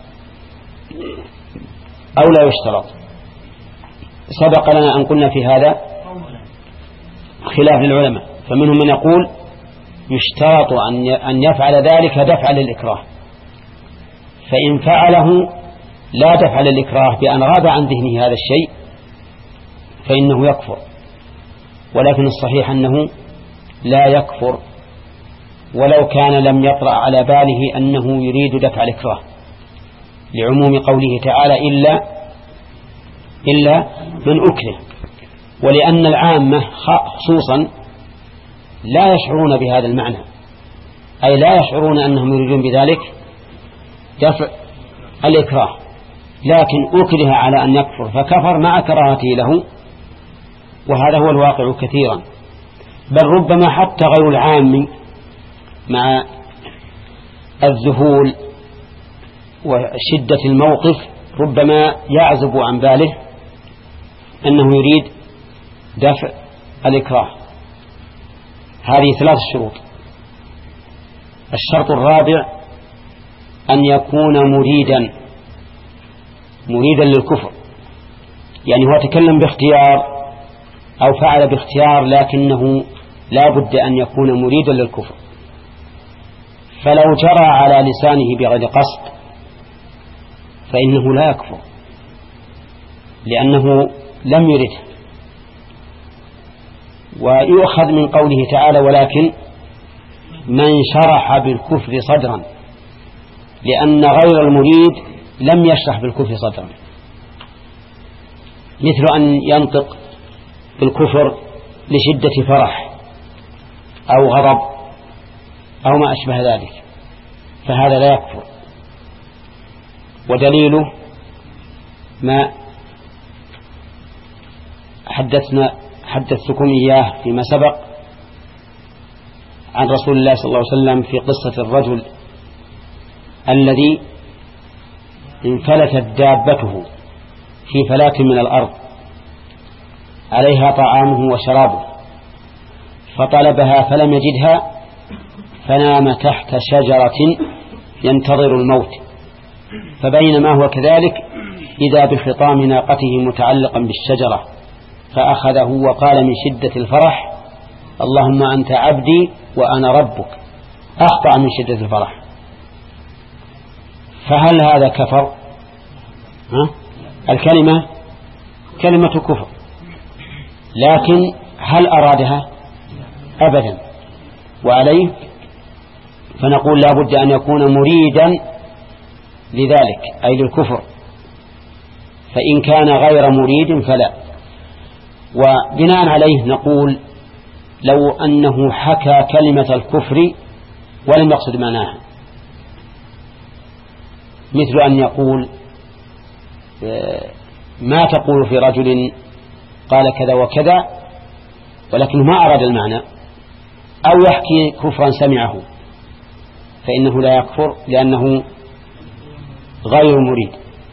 أو لا يشترط؟ سبق لنا أن قلنا في هذا خلاف للعلماء، فمنهم من يقول يشترط أن يفعل ذلك دفعا للإكراه، فإن فعله لا دفع للإكراه بأن غاب عن ذهنه هذا الشيء فإنه يكفر، ولكن الصحيح أنه لا يكفر ولو كان لم يطرأ على باله أنه يريد دفع الإكراه، لعموم قوله تعالى إلا إلا من أكره، ولأن العامة خصوصا لا يشعرون بهذا المعنى، أي لا يشعرون أنهم يريدون بذلك دفع الإكراه، لكن أكره على أن يكفر فكفر مع كراهته له، وهذا هو الواقع كثيرا. بل ربما حتى غير العام مع الذهول وشدة الموقف ربما يعزب عن باله أنه يريد دفع الإكراه. هذه ثلاث شروط. الشرط الرابع أن يكون مريدا مريدا للكفر، يعني هو تكلم باختيار أو فعل باختيار لكنه لا بد أن يكون مريدا للكفر، فلو جرى على لسانه بغير قصد فإنه لا يكفر لأنه لم يرده. ويؤخذ من قوله تعالى ولكن من شرح بالكفر صدرا، لأن غير المريد لم يشرح بالكفر صدرا، مثل أن ينطق بالكفر لشدة فرح أو غضب أو ما أشبه ذلك، فهذا لا يكفر. ودليله ما حدثنا حدثتكم إياه فيما سبق عن رسول الله صلى الله عليه وسلم في قصة الرجل الذي انفلتت دابته في فلاة من الأرض عليها طعامه وشرابه، فطلبها فلم يجدها فنام تحت شجرة ينتظر الموت، فبينما هو كذلك إذا بخطام ناقته متعلقا بالشجرة فأخذه وقال من شدة الفرح اللهم أنت عبدي وأنا ربك، أخطأ من شدة الفرح. فهل هذا كفر؟ ها؟ الكلمة كلمة كفر، لكن هل أرادها؟ أبدا. وعليه فنقول لا بد أن يكون مريدا لذلك أي للكفر، فإن كان غير مريد فلا. وبناء عليه نقول لو أنه حكى كلمة الكفر ولم يقصد معناها، مثل أن يقول ما تقول في رجل قال كذا وكذا ولكنه ما أراد المعنى، أو يحكي كفرا سمعه، فإنه لا يكفر لأنه غير مريد.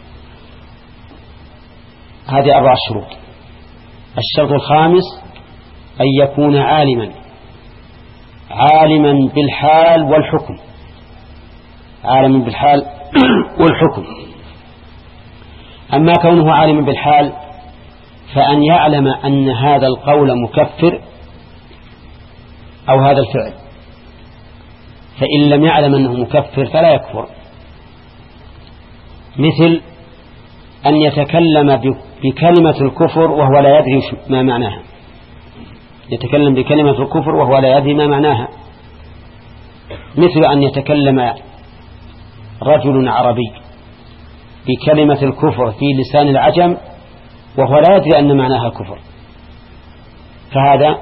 هذه أربع شروط. الشرط الخامس أن يكون عالما عالما بالحال والحكم، عالما بالحال والحكم. أما كونه عالما بالحال فأن يعلم أن هذا القول مكفر أو هذا الفعل، فإن لم يعلم أنه مكفر فلا يكفر. مثل أن يتكلم بكلمة الكفر وهو لا يدري ما معناها، يتكلم بكلمة الكفر وهو لا يدري ما معناها، مثل أن يتكلم رجل عربي بكلمة الكفر في لسان العجم وهو لا يدري أن معناها كفر، فهذا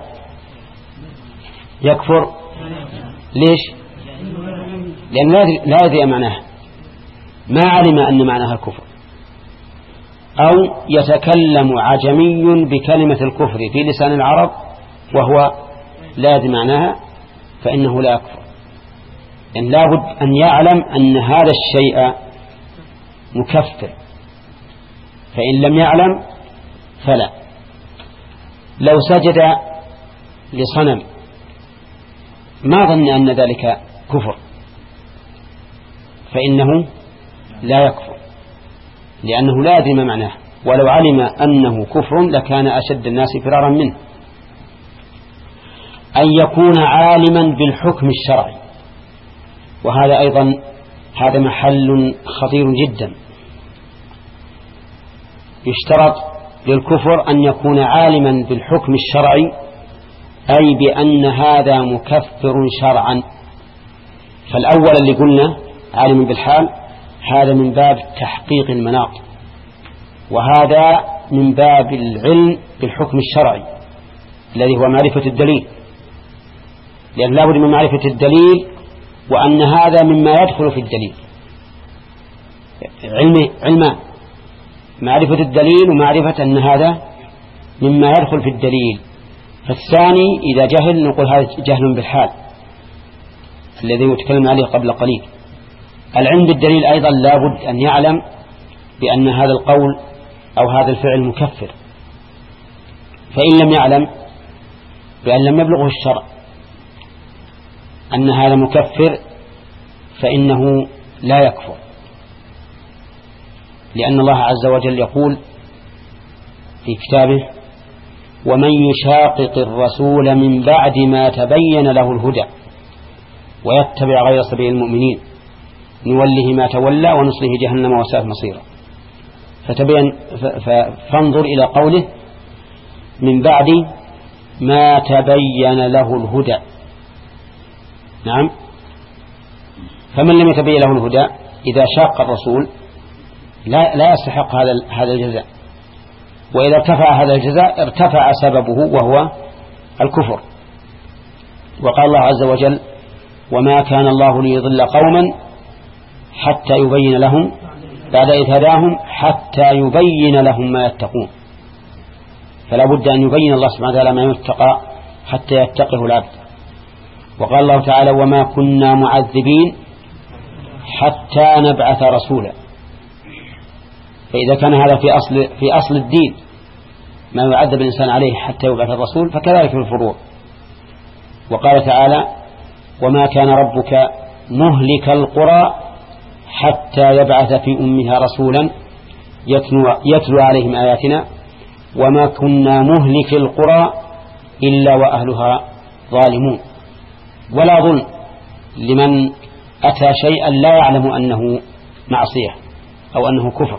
يكفر. ليش؟ لأن لا يدري معناها، ما علم أن معناها كفر. أو يتكلم عجمي بكلمة الكفر في لسان العرب وهو لا يدري معناها، فإنه لا يكفر، لأن لا بد أن يعلم أن هذا الشيء مكفر، فإن لم يعلم فلا. لو سجد لصنم ما ظن أن ذلك كفر فإنه لا يكفر، لأنه لا يدري ما معناه، ولو علم أنه كفر لكان أشد الناس فرارا منه. أن يكون عالما بالحكم الشرعي، وهذا أيضا هذا محل خطير جدا. يشترط للكفر أن يكون عالما بالحكم الشرعي، أي بأن هذا مكفر شرعا. فالأول اللي قلنا عالم بالحال هذا من باب تحقيق المناط، وهذا من باب العلم بالحكم الشرعي الذي هو معرفة الدليل، لأن لا بد من معرفة الدليل وأن هذا مما يدخل في الدليل. علم علم معرفة الدليل ومعرفة أن هذا مما يدخل في الدليل. فالثاني إذا جهل نقول هذا جهل بالحال الذي يتكلم عليه قبل قليل. العلم بالدليل أيضا لا بد أن يعلم بأن هذا القول أو هذا الفعل مكفر، فإن لم يعلم بأن لم يبلغه الشرع أن هذا مكفر فإنه لا يكفر، لأن الله عز وجل يقول في كتابه: ومن يشاقق الرسول من بعد ما تبين له الهدى ويتبع غير سبيل المؤمنين نوله ما تولى ونصله جهنم وساءت مصيرا. فتبين فانظر إلى قوله من بعد ما تبين له الهدى. نعم، فمن لم يتبين له الهدى إذا شاق الرسول لا لا يستحق هذا هذا الجزاء، وإذا ارتفع هذا الجزاء ارتفع سببه وهو الكفر. وقال الله عز وجل: وما كان الله ليضل قوما حتى يبين لهم بعد إذ هداهم حتى يبين لهم ما يتقون. فلا بد أن يبين الله سبحانه وتعالى ما يتقى حتى يتقه العبد. وقال الله تعالى: وما كنا معذبين حتى نبعث رسولا. فإذا كان هذا في أصل في أصل الدين ما يعذب الإنسان عليه حتى يبعث الرسول، فكذلك في الفروع. وقال تعالى: وما كان ربك مهلك القرى حتى يبعث في أمها رسولا يتلو, يتلو عليهم آياتنا وما كنا مهلك القرى إلا وأهلها ظالمون. ولا ظلم لمن أتى شيئا لا يعلم أنه معصية أو أنه كفر.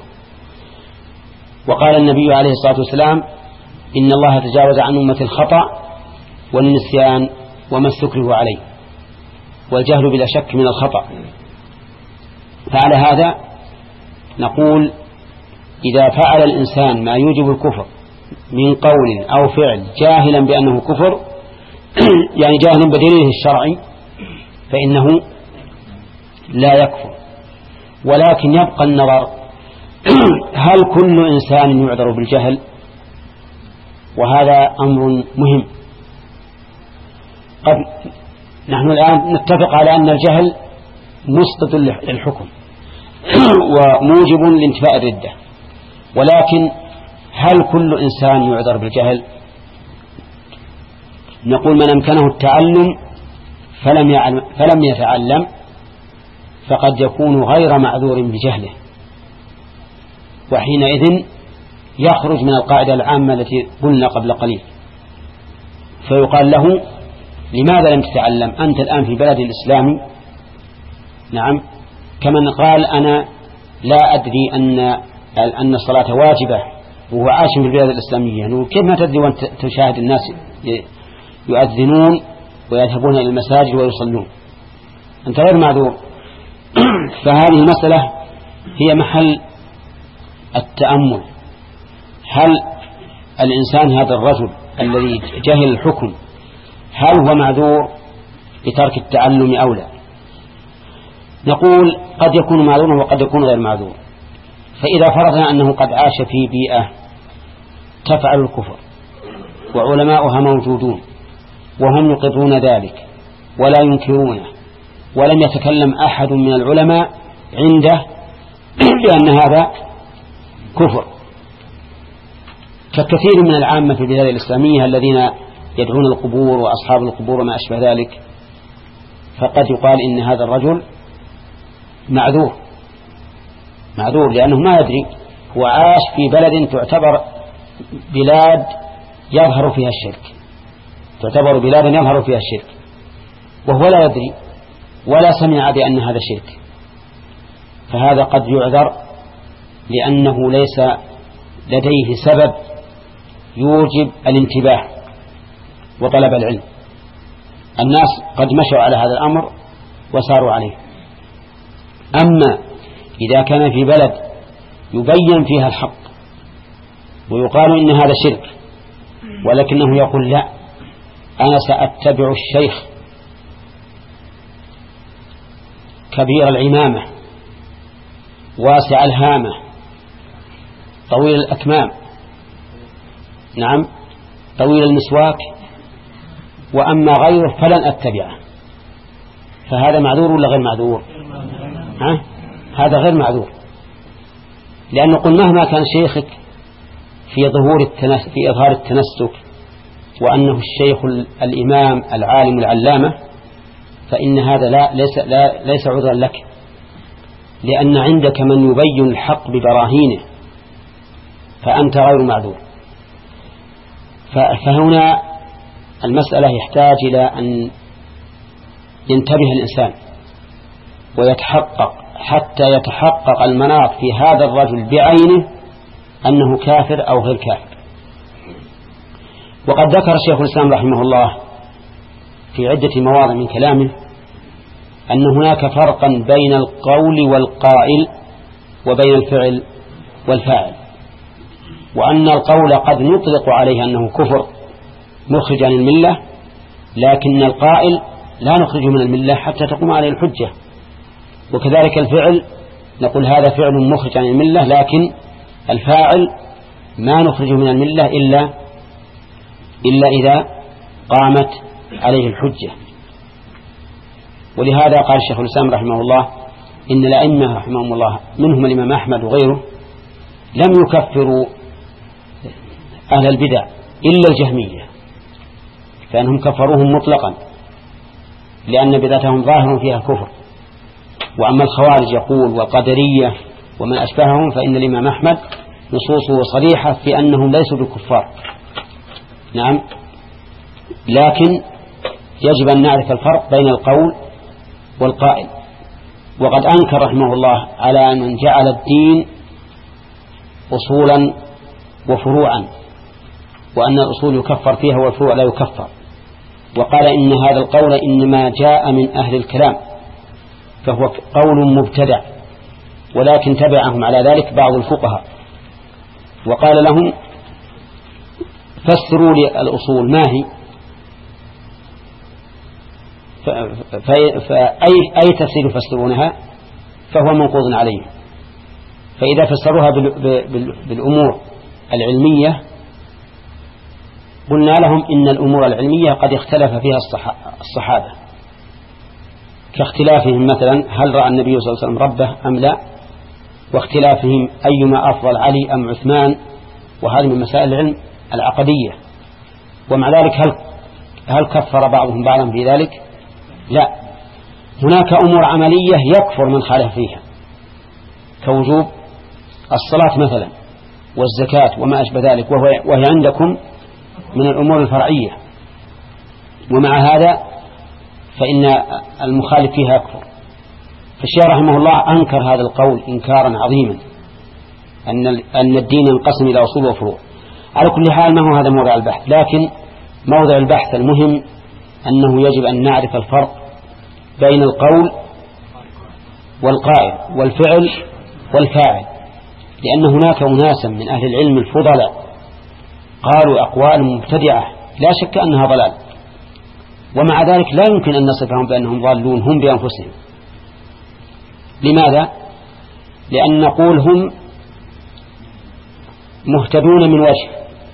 وقال النبي عليه الصلاة والسلام: إن الله تجاوز عن أمة الخطأ والنسيان وما استكره عليه. والجهل بلا شك من الخطأ. فعلى هذا نقول إذا فعل الإنسان ما يوجب الكفر من قول أو فعل جاهلا بأنه كفر يعني جاهلا بدليله الشرعي فإنه لا يكفر. ولكن يبقى النظر هل كل إنسان يعذر بالجهل؟ وهذا أمر مهم. قد نحن الآن نتفق على أن الجهل مسقط للحكم وموجب لانتفاء الردة، ولكن هل كل إنسان يعذر بالجهل؟ نقول من أمكنه التعلم فلم يعلم فلم يتعلم فقد يكون غير معذور بجهله، وحينئذ يخرج من القاعدة العامة التي قلنا قبل قليل، فيقال له لماذا لم تتعلم أنت الآن في بلد الإسلامي؟ نعم، كمن قال أنا لا أدري أن أن الصلاة واجبة وهو عاش في البلاد الإسلامية، يعني كيف ما تدري وأنت تشاهد الناس يؤذنون ويذهبون إلى المساجد ويصلون؟ أنت غير معذور. فهذه المسألة هي محل التأمل. هل الإنسان هذا الرجل الذي جهل الحكم هل هو معذور بترك التعلم أو لا؟ نقول قد يكون معذورا وقد يكون غير معذور. فإذا فرضنا أنه قد عاش في بيئة تفعل الكفر وعلماؤها موجودون وهم يقرون ذلك ولا ينكرونه، ولم يتكلم أحد من العلماء عنده بأن هذا كفر، ككثير من العامة في البلاد الإسلامية الذين يدعون القبور وأصحاب القبور وما أشبه ذلك، فقد يقال إن هذا الرجل معذور معذور لأنه ما يدري، هو عاش في بلد تعتبر بلاد يظهر فيها الشرك تعتبر بلادا يظهر فيها الشرك وهو لا يدري ولا سمع بأن هذا شرك، فهذا قد يعذر لأنه ليس لديه سبب يوجب الانتباه وطلب العلم. الناس قد مشوا على هذا الأمر وساروا عليه. أما إذا كان في بلد يبين فيها الحق ويقال إن هذا شرك ولكنه يقول لا، أنا سأتبع الشيخ كبير العمامة واسع الهامة طويل الأكمام، نعم طويل المسواك، وأما غيره فلن أتبعه، فهذا معذور ولا غير معذور؟ ها؟ هذا غير معذور، لأنه قل مهما كان شيخك في ظهور التنس في إظهار التنسك وأنه الشيخ الإمام العالم العلامة، فإن هذا لا ليس لا ليس عذرا لك، لأن عندك من يبين الحق ببراهينه فأنت غير معذور. فهنا المسألة يحتاج إلى أن ينتبه الإنسان ويتحقق حتى يتحقق المناط في هذا الرجل بعينه أنه كافر أو غير كافر. وقد ذكر الشيخ الإسلام رحمه الله في عدة مواضع من كلامه أن هناك فرقا بين القول والقائل وبين الفعل والفاعل، وأن القول قد نطلق عليه أنه كفر مخرج عن الملة، لكن القائل لا نخرج من الملة حتى تقوم عليه الحجة. وكذلك الفعل نقول هذا فعل مخرج عن الملة، لكن الفاعل ما نخرج من الملة إلا إلا إذا قامت عليه الحجة. ولهذا قال الشيخ الإسلام رحمه الله إن الأئمة رحمهم الله منهم الإمام أحمد وغيره لم يكفروا أهل البدع إلا الجهمية، فإنهم كفروهم مطلقا لأن بدعتهم ظاهر فيها كفر. وأما الخوارج يقول والقدرية ومن أشبههم فإن الإمام أحمد نصوصه صريحة في أنهم ليسوا بالكفار. نعم، لكن يجب أن نعرف الفرق بين القول والقائل. وقد أنكر رحمه الله على من جعل الدين أصولا وفروعا، وأن الأصول يكفر فيها والفروع لا يكفر، وقال إن هذا القول إنما جاء من أهل الكلام فهو قول مبتدع، ولكن تبعهم على ذلك بعض الفقهاء وقال لهم فسروا لي الأصول ما هي، فأي أي تفسير يفسرونها فهو منقوض عليه. فإذا فسروها بالأمور العلمية قلنا لهم إن الأمور العلمية قد اختلف فيها الصحابة، كاختلافهم مثلا هل رأى النبي صلى الله عليه وسلم ربه أم لا، واختلافهم أيما أفضل علي أم عثمان، وهذه من مسائل العلم العقدية. ومع ذلك هل هل كفر بعضهم بعضا في ذلك؟ لا، هناك أمور عملية يكفر من خالف فيها، كوجوب الصلاة مثلا والزكاة وما أشبه ذلك، وهي عندكم من الأمور الفرعية، ومع هذا فإن المخالف فيها يكفر. فالشيخ رحمه الله أنكر هذا القول إنكارا عظيما، أن أن الدين ينقسم إلى أصول وفروع. على كل حال ما هو هذا موضع البحث، لكن موضع البحث المهم أنه يجب أن نعرف الفرق بين القول والقائل والفعل والفاعل، لأن هناك أناسا من أهل العلم الفضلاء قالوا أقوال مبتدعة لا شك أنها ضلال، ومع ذلك لا يمكن أن نصفهم بأنهم ضالون هم بأنفسهم. لماذا؟ لأن نقول هم مهتدون من وجه،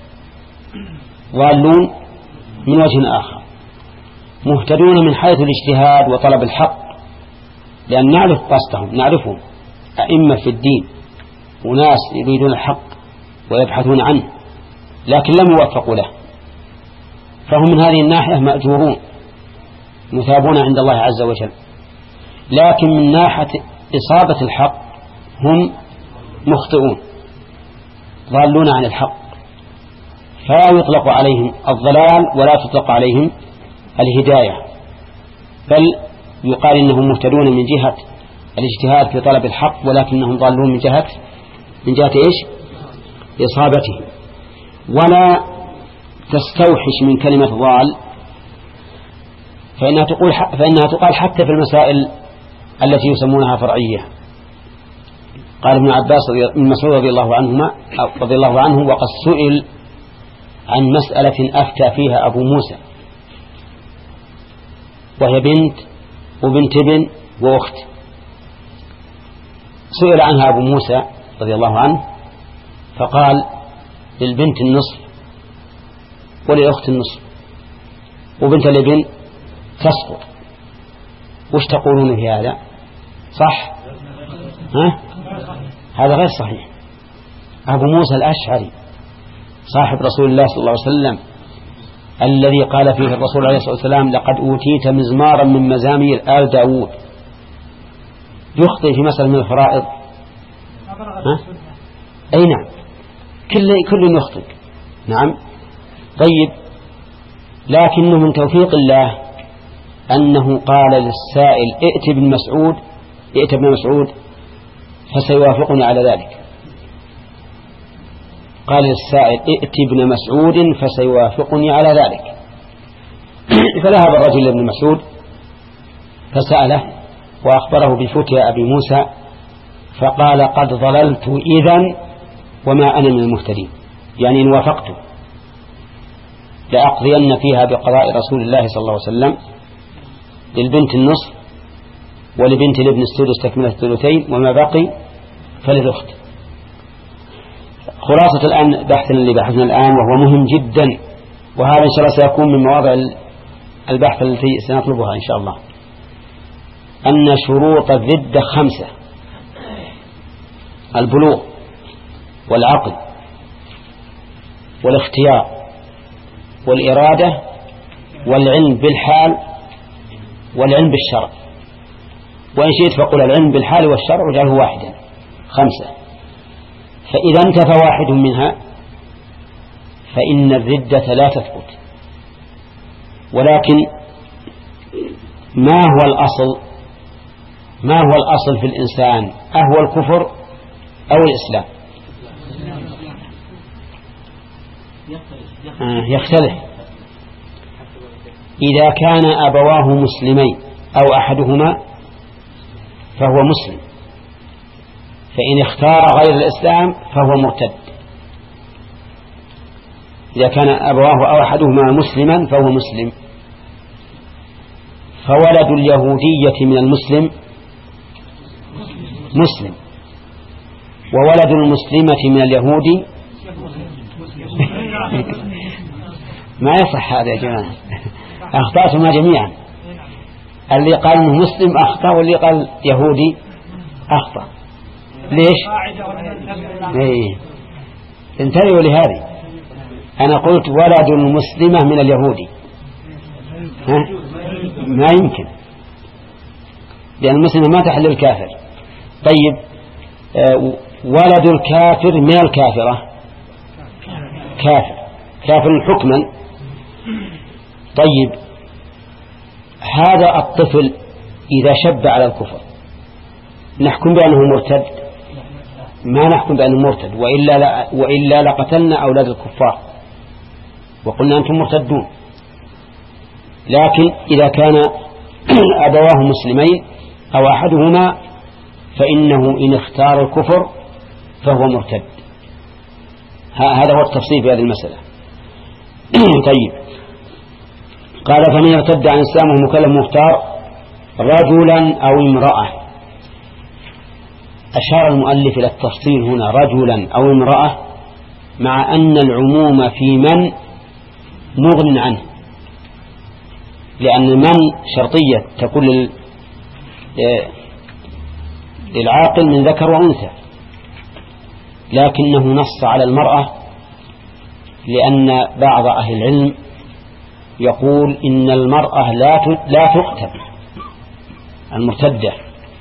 ضالون من وجه آخر. مهتدون من حيث الاجتهاد وطلب الحق، لأن نعرف قصدهم، نعرفهم أئمة في الدين وناس يريدون الحق ويبحثون عنه لكن لم يوفقوا له، فهم من هذه الناحية مأجورون مثابون عند الله عز وجل. لكن من ناحية إصابة الحق هم مخطئون ضالون عن الحق، فلا يطلق عليهم الضلال ولا تطلق عليهم الهداية، بل يقال إنهم مهتدون من جهة الاجتهاد في طلب الحق، ولكنهم ضالون من جهة من جهة إيش؟ إصابته. ولا تستوحش من كلمة ضال، فإنها تقول فإنها تقال حتى في المسائل التي يسمونها فرعية. قال ابن عباس بن مسعود رضي الله عنهما رضي الله عنه وقد سئل عن مسألة أفتى فيها أبو موسى، وهي بنت وبنت ابن وأخت. سئل عنها أبو موسى رضي الله عنه فقال للبنت النصف وللأخت النصف، وبنت الابن تسقط. وش تقولون في هذا؟ صح؟ ها؟ هذا غير صحيح. أبو موسى الأشعري صاحب رسول الله صلى الله عليه وسلم الذي قال فيه الرسول عليه الصلاة والسلام لقد أوتيت مزمارا من مزامير آل داود، يخطئ في مسألة من الفرائض؟ ها؟ أي نعم، كل كل يخطئ. نعم. طيب، لكنه من توفيق الله أنه قال للسائل ائت ابن مسعود ائت ابن مسعود فسيوافقني على ذلك. قال للسائل ائت ابن مسعود فسيوافقني على ذلك. فذهب الرجل لابن مسعود فسأله وأخبره بفتيا أبي موسى، فقال قد ضللت إذن وما أنا من المهتدين، يعني إن وافقت لأقضين فيها بقضاء رسول الله صلى الله عليه وسلم، للبنت النصف ولبنت الابن السدس تكملة الثلثين، وما بقي فللأخت. خلاصة الآن بحثنا اللي بحثنا الآن وهو مهم جدا، وهذا إن شاء الله سيكون من مواضع البحث التي سنطلبها إن شاء الله، أن شروط الردة خمسة: البلوغ والعقل والاختيار والإرادة والعلم بالحال والعلم بالشرع. وإن شئت فقل العلم بالحال والشرع وجعله واحدا، خمسة. فإذا انتفى واحد منها فإن الردة لا تثبت. ولكن ما هو الأصل ما هو الأصل في الإنسان؟ أهو الكفر أو الإسلام؟ آه يختلف. إذا كان أبواه مسلمين أو أحدهما فهو مسلم، فإن اختار غير الإسلام فهو مرتد. إذا كان أبواه أو أحدهما مسلما فهو مسلم. فولد اليهودية من المسلم مسلم، وولد المسلمة من اليهودي ما يصح هذا يا جماعة، أخطأتما جميعا. اللي قال إنه مسلم أخطأ، واللي قال يهودي أخطأ. ليش؟ ايه انتبهوا لهذه. أنا قلت ولد المسلمة من اليهودي، ها؟ ما يمكن، لأن المسلمة ما تحل الكافر. طيب، آه ولد الكافر من الكافرة كافر كافر حكما. طيب هذا الطفل إذا شب على الكفر نحكم بأنه مرتد؟ ما نحكم بأنه مرتد، وإلا, لا وإلا لقتلنا أولاد الكفار وقلنا أنتم مرتدون. لكن إذا كان أبواه مسلمين أو أحدهما فإنه إن اختار الكفر فهو مرتد. هذا هو التفصيل في هذه المسألة. طيب قال فمن ارتد عن الإسلام وهو مكلف مختار رجلا أو امرأة. أشار المؤلف إلى التفصيل هنا رجلا أو امرأة، مع أن العموم في من مغن عنه، لأن من شرطية تكون للعاقل من ذكر وأنثى، لكنه نص على المرأة لأن بعض أهل العلم يقول إن المرأة لا تقتل المرتدة،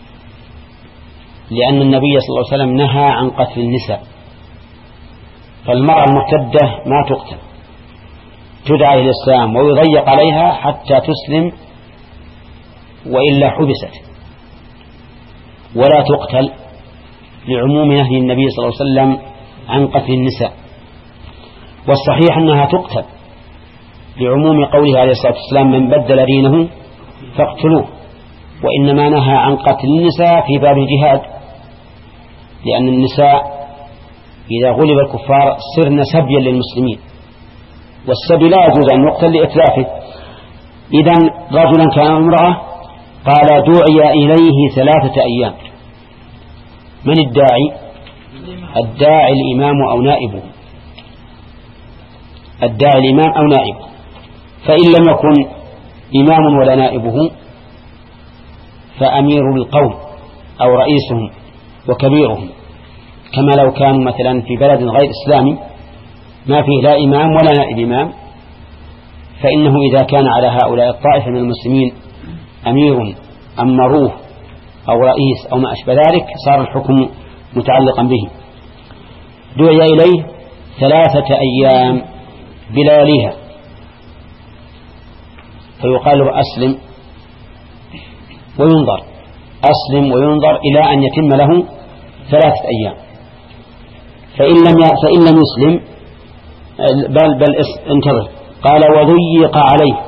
لأن النبي صلى الله عليه وسلم نهى عن قتل النساء، فالمرأة المرتدة ما تقتل، تدعى إلى الإسلام ويضيق عليها حتى تسلم وإلا حبست، ولا تقتل لعموم نهي النبي صلى الله عليه وسلم عن قتل النساء. والصحيح أنها تقتل لعموم قوله عليه الصلاة والسلام من بدل دينه فاقتلوه، وإنما نهى عن قتل النساء في باب الجهاد، لأن النساء إذا غلب الكفار صرن سبيا للمسلمين، والسبي لا يجوز أن يقتل لإتلافه. إذن رجلا كان امرأة قال دعي إليه ثلاثة أيام. من الداعي؟ الداعي الإمام أو نائبه، الداعي الإمام أو نائبه، فإن لم يكن إمام ولا نائبه فأمير القوم أو رئيسهم وكبيرهم، كما لو كانوا مثلا في بلد غير إسلامي ما فيه لا إمام ولا نائب إمام، فإنه إذا كان على هؤلاء الطائفة من المسلمين أمير أمروه أو رئيس أو ما أشبه ذلك صار الحكم متعلقا به. دعي إليه ثلاثة أيام بلياليها، فيقال له أسلم وينظر، أسلم وينظر إلى أن يتم له ثلاثة أيام. فإن لم فإن لم يسلم بل بل انتظر، قال وضيق عليه،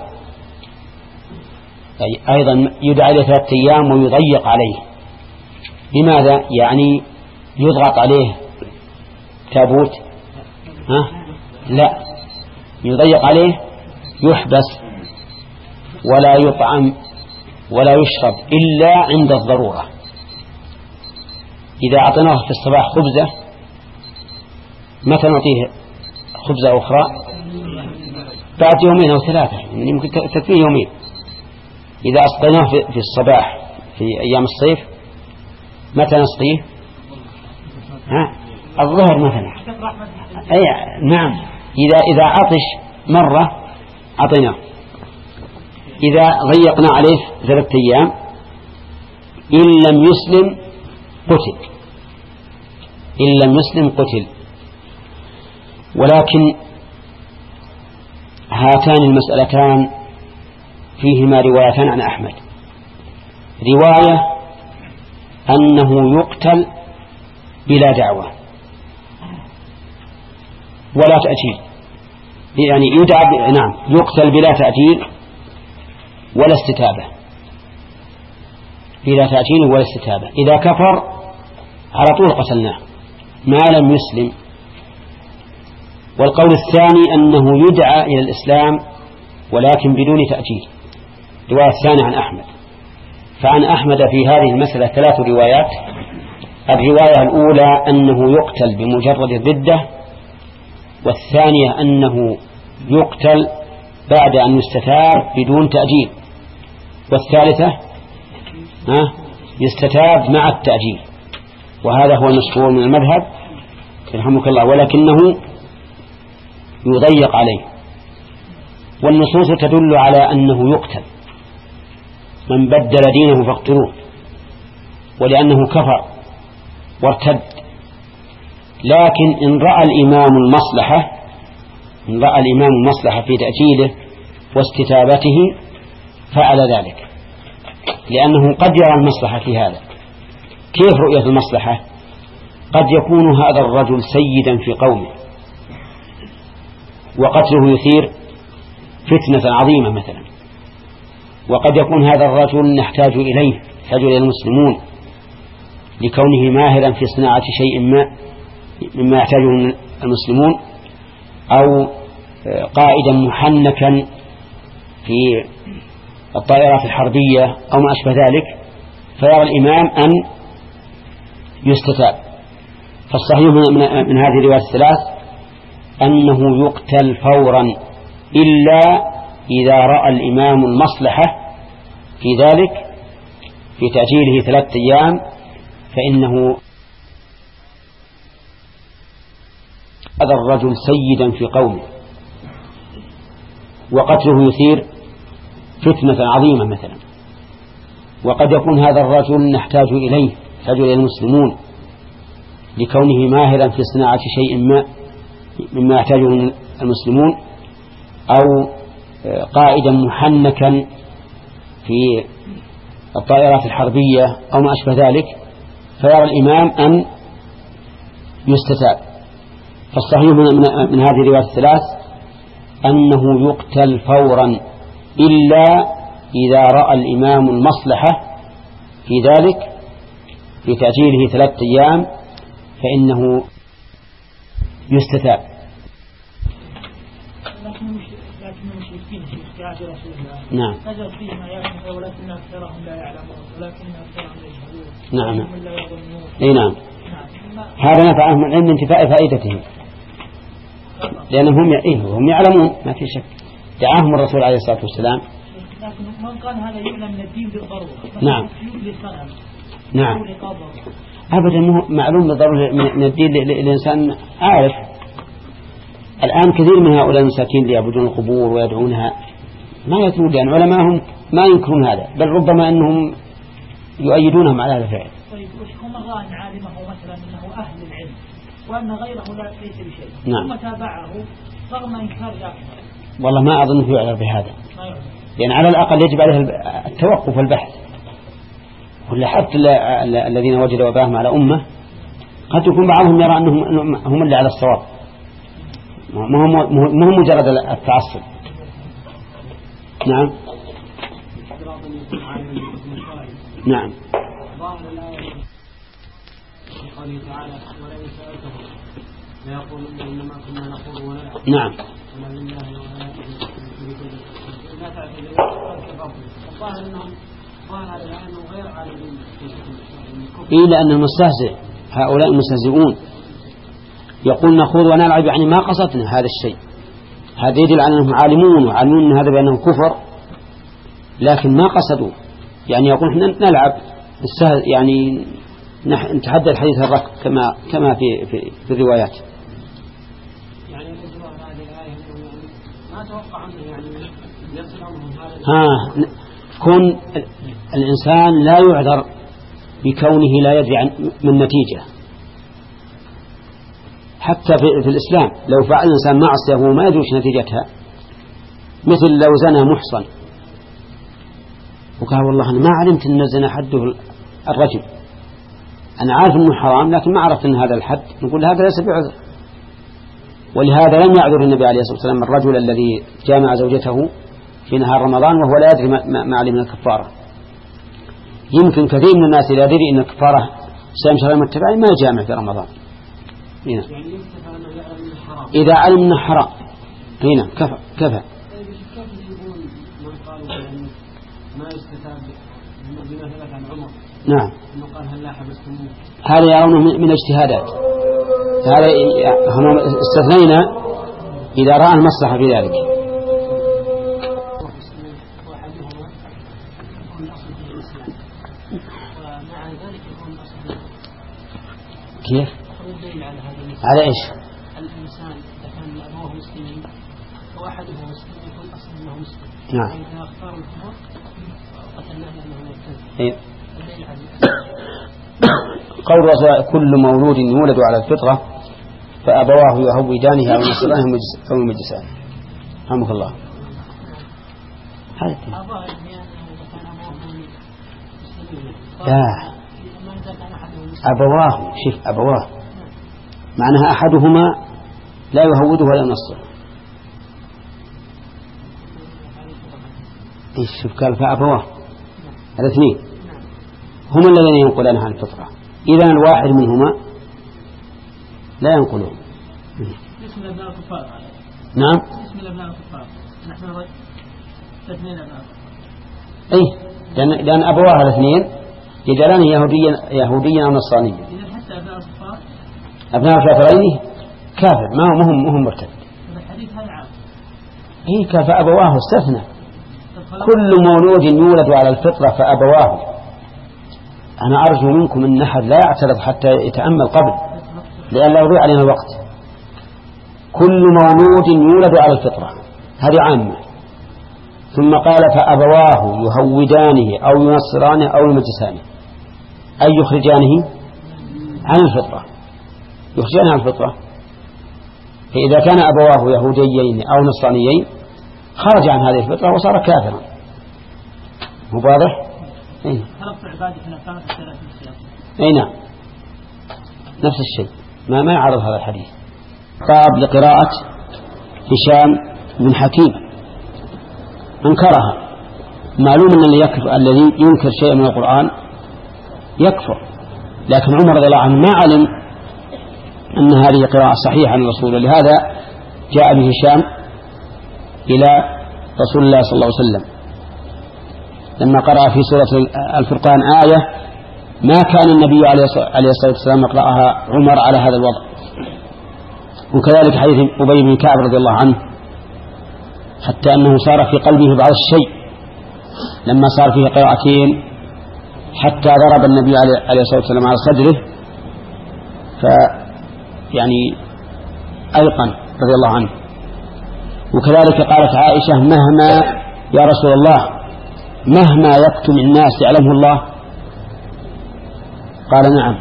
أي أيضا يدعى إلى ثلاثة أيام ويضيق عليه. لماذا؟ يعني يضغط عليه تابوت؟ ها؟ لا، يضيق عليه، يحبس ولا يطعم ولا يشرب إلا عند الضرورة. إذا أعطيناه في الصباح خبزة متى نعطيه خبزة أخرى؟ بعد يومين أو ثلاثة، يعني ممكن تكفيه يومين. إذا أسقيناه في الصباح في أيام الصيف متى نسقيه؟ ها؟ الظهر مثلا. أي نعم، إذا إذا عطش مرة أعطيناه. إذا ضيقنا عليه ثلاثة أيام إن لم يسلم قتل، إن لم يسلم قتل. ولكن هاتان المسألتان فيهما روايتان عن أحمد. رواية أنه يقتل بلا دعوة ولا تأجيل، يعني يدعى نعم يقتل بلا تأجيل ولا استتابة، بلا تأجيل ولا استتابة. إذا كفر على طول قتلناه ما لم يسلم. والقول الثاني أنه يدعى إلى الإسلام ولكن بدون تأجيل، رواية الثانية عن أحمد. فعن أحمد في هذه المسألة ثلاث روايات. الرواية الأولى أنه يقتل بمجرد الردة، والثانية أنه يقتل بعد أن يستتاب بدون تأجيل، والثالثة ها يستتاب مع التأجيل. وهذا هو المشهور من المذهب رحمك الله، ولكنه يضيق عليه. والنصوص تدل على أنه يقتل، من بدل دينه فاقتلوه، ولأنه كفر وارتد. لكن إن رأى الإمام المصلحة إن رأى الإمام مصلحة في تأجيله واستتابته فعل ذلك، لأنه قد يرى المصلحة في هذا. كيف رؤية المصلحة؟ قد يكون هذا الرجل سيدا في قومه وقتله يثير فتنة عظيمة مثلا، وقد يكون هذا الرجل نحتاج إليه، يحتاج إلى المسلمون لكونه ماهرا في صناعة شيء ما مما يحتاجه المسلمون، أو قائدا محنكا في الطائرات الحربية أو ما أشبه ذلك، فيرى الإمام أن يستتاب. فالصحيح من هذه الروايات الثلاث أنه يقتل فورا إلا إذا رأى الإمام المصلحة في ذلك في تأجيله ثلاثة أيام، فإنه هذا الرجل سيدا في قومه وقتله يثير فتنة عظيمة مثلا، وقد يكون هذا الرجل نحتاج إليه، يحتاج إلى المسلمون لكونه ماهرا في صناعة شيء ما مما يحتاجه المسلمون، أو قائدا محنكا في الطائرات الحربية أو ما أشبه ذلك، فيرى الإمام أن يستتاب. فالصحيح من هذه الروايات الثلاث أنه يقتل فورا إلا إذا رأى الإمام المصلحة في ذلك في تأجيله ثلاثة أيام، فإنه يستتاب. لكن المشركين في عهد رسول الله نعم نزل فيهم آيات ولكن أكثرهم لا يعلمون ولكن أكثرهم يجهلون. نعم أي نعم. هذا نفعهم العلم انتفاء فائدته، لأنهم هم يعلمون ما في شك. دعاهم الرسول عليه الصلاة والسلام. لكن من قال هذا يعلم من الدين بالضرورة. نعم نعم أبدا معلوم بالضرورة من الدين للإنسان عارف. الآن كثير من هؤلاء المساكين اللي يعبدون القبور ويدعونها ما يترون، لأن علماءهم ما ينكرون هذا، بل ربما أنهم يؤيدونهم على هذا الفعل. طيب وش هم رأى عالمه مثلا أنه أهل العلم وأن غيره لا ليس بشيء، نعم. ثم تابعه رغم إنكار ذلك؟ والله ما أظن في يعذر بهذا، لأن على الأقل يجب عليه التوقف والبحث. ولا حتى الذين وجدوا وباهم على أمة قد يكون بعضهم يرى أنهم هم اللي على الصواب، ما هو مجرد التعصب. نعم نعم قوله تعالى ولئن سألتهم ليقولن إنما كنا نخوض ونلعب. نعم لا تعتذر الظاهر أنهم ظاهر أنهم غير عالمين إيه، لأن المستهزئ هؤلاء المستهزئون يقول نخوض ونلعب، يعني ما قصدنا هذا الشيء. هذا يدل على أنهم عالمون وعالمون هذا بأنهم كفر، لكن ما قصدوا. يعني يقول احنا نلعب يعني نتحدى الحديث الركب كما كما في في, في الروايات. يعني هذه الآية ما توقع عنه يعني يصل أمره هذا. ها كون الإنسان لا يعذر بكونه لا يدري عن من نتيجة. حتى في, في الإسلام لو فعل الإنسان معصية وما يدري نتيجتها، مثل لو زنى محصن وقال والله أنا ما علمت أن الزنا حده الرجم، أنا عارف أنه حرام لكن ما عرفت أن هذا الحد، نقول هذا ليس بعذر. ولهذا لم يعذر النبي عليه الصلاة والسلام الرجل الذي جامع زوجته في نهار رمضان وهو لا يدري ما علم من الكفارة. يمكن كثير من الناس لا يدري أن الكفارة صيام شهر المتبعين ما يجامع في رمضان. هنا إذا علم أنه حرام هنا كفى كفى. نعم هذا يرونه من اجتهادات، هذا هم استثنينا إذا رأى المصلحة في ذلك. كيف؟ على إيش؟ الإنسان إذا كان أبوه مسلمين وأحده مسلم يكون أصلا أنه مسلم. نعم. إذا اختار الكفر قتلناه لأنه مرتد. إيه. قول كل مولود يولد على الفطرة فأبواه يهودانه أو ينصرانه أو يمجسانه. رحمك الله. لا أبواه، شوف أبواه معناها أحدهما لا يهوده ولا ينصره. إيش شوف قال فأبواه الاثنين هم الذين ينقلون عن الفطرة، إذا الواحد منهما لا ينقلون. اسم الأبناء الكفار. نعم اسم الأبناء الكفار نحن اثنين أبناء. أي لأن لأن أبواه الاثنين يجعلان يهوديا يهوديا أو نصرانيا. إذا حتى أبناء الكفار أبناء الكافرين كافر ما هو مهم مهم مرتد. الحديث هذا عام. إيه فأبواه استثنى كل مولود يولد على الفطرة فأبواه. أنا أرجو منكم أن أحد لا يعترض حتى يتأمل قبل لأن لا يضيع علينا الوقت. كل مولود يولد على الفطرة هذه عامة. ثم قال فأبواه يهودانه أو ينصرانه أو يمجسانه أي يخرجانه عن الفطرة، يخرجانه عن الفطرة. فإذا كان أبواه يهوديين أو نصرانيين خرج عن هذه الفطرة وصار كافرا. مواضح؟ أي أي نعم نفس الشيء ما ما يعرض هذا الحديث. قاب لقراءة هشام بن حكيم أنكرها. معلوم أن اللي يكفر الذي ينكر شيء من القرآن يكفر، لكن عمر رضي الله عنه ما علم أن هذه قراءة صحيحة عن الرسول، لهذا جاء بهشام إلى رسول الله صلى الله عليه وسلم لما قرأ في سورة الفرقان آية ما كان النبي عليه الصلاة والسلام يقرأها عمر على هذا الوضع. وكذلك حديث أبي بن كعب رضي الله عنه حتى أنه صار في قلبه بعض الشيء لما صار فيه قراءتين حتى ضرب النبي عليه الصلاة والسلام على صدره فيعني أيقن رضي الله عنه. وكذلك قالت عائشة مهما يا رسول الله مهما يكتم الناس يعلمه الله؟ قال نعم.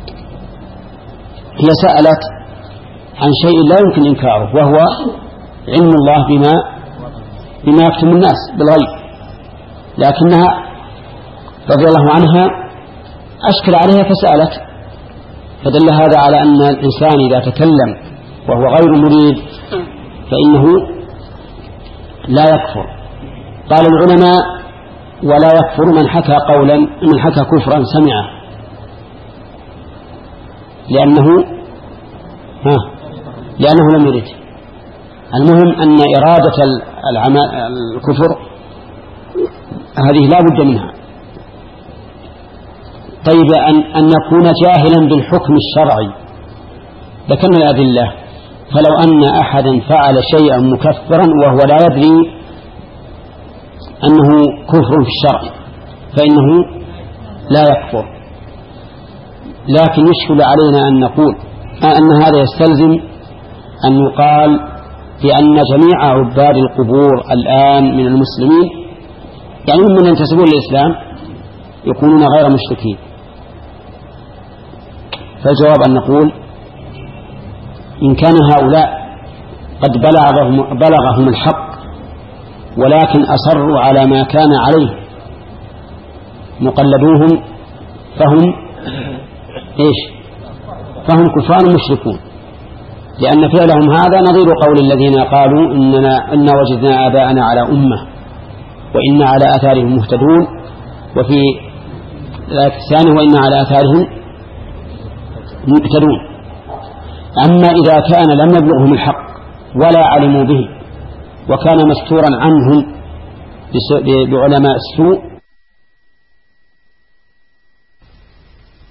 هي سألت عن شيء لا يمكن إنكاره وهو علم الله بما بما يكتم الناس بالغيب، لكنها رضي الله عنها أشكل عليها فسألت، فدل هذا على أن الإنسان إذا تكلم وهو غير مريد فإنه لا يكفر. قال العلماء ولا يكفر من حكى قولا من حكى كفرا سمعه، لأنه ها لأنه لم يرد. المهم أن إرادة الكفر هذه لا بد منها. طيب أن, أن يكون جاهلا بالحكم الشرعي ذكرنا الأدلة، فلو أن أحدا فعل شيئا مكفرا وهو لا يدري أنه كفر في الشرع فإنه لا يكفر. لكن يشكل علينا أن نقول أن هذا يستلزم أن يقال بأن جميع عباد القبور الآن من المسلمين يعني من ينتسبون للإسلام يكونون غير مشركين. فالجواب أن نقول إن كان هؤلاء قد بلغهم, بلغهم الحق ولكن أصروا على ما كان عليه مقلدوهم فهم إيش فهم كفار مشركون، لأن فعلهم هذا نظير قول الذين قالوا إننا إن وجدنا آباءنا على أمة وإن على آثارهم مهتدون، وفي الآية الثانية وإن على آثارهم مهتدون. أما إذا كان لم يبلغهم الحق ولا علموا به وكان مستورا عنهم بعلماء السوء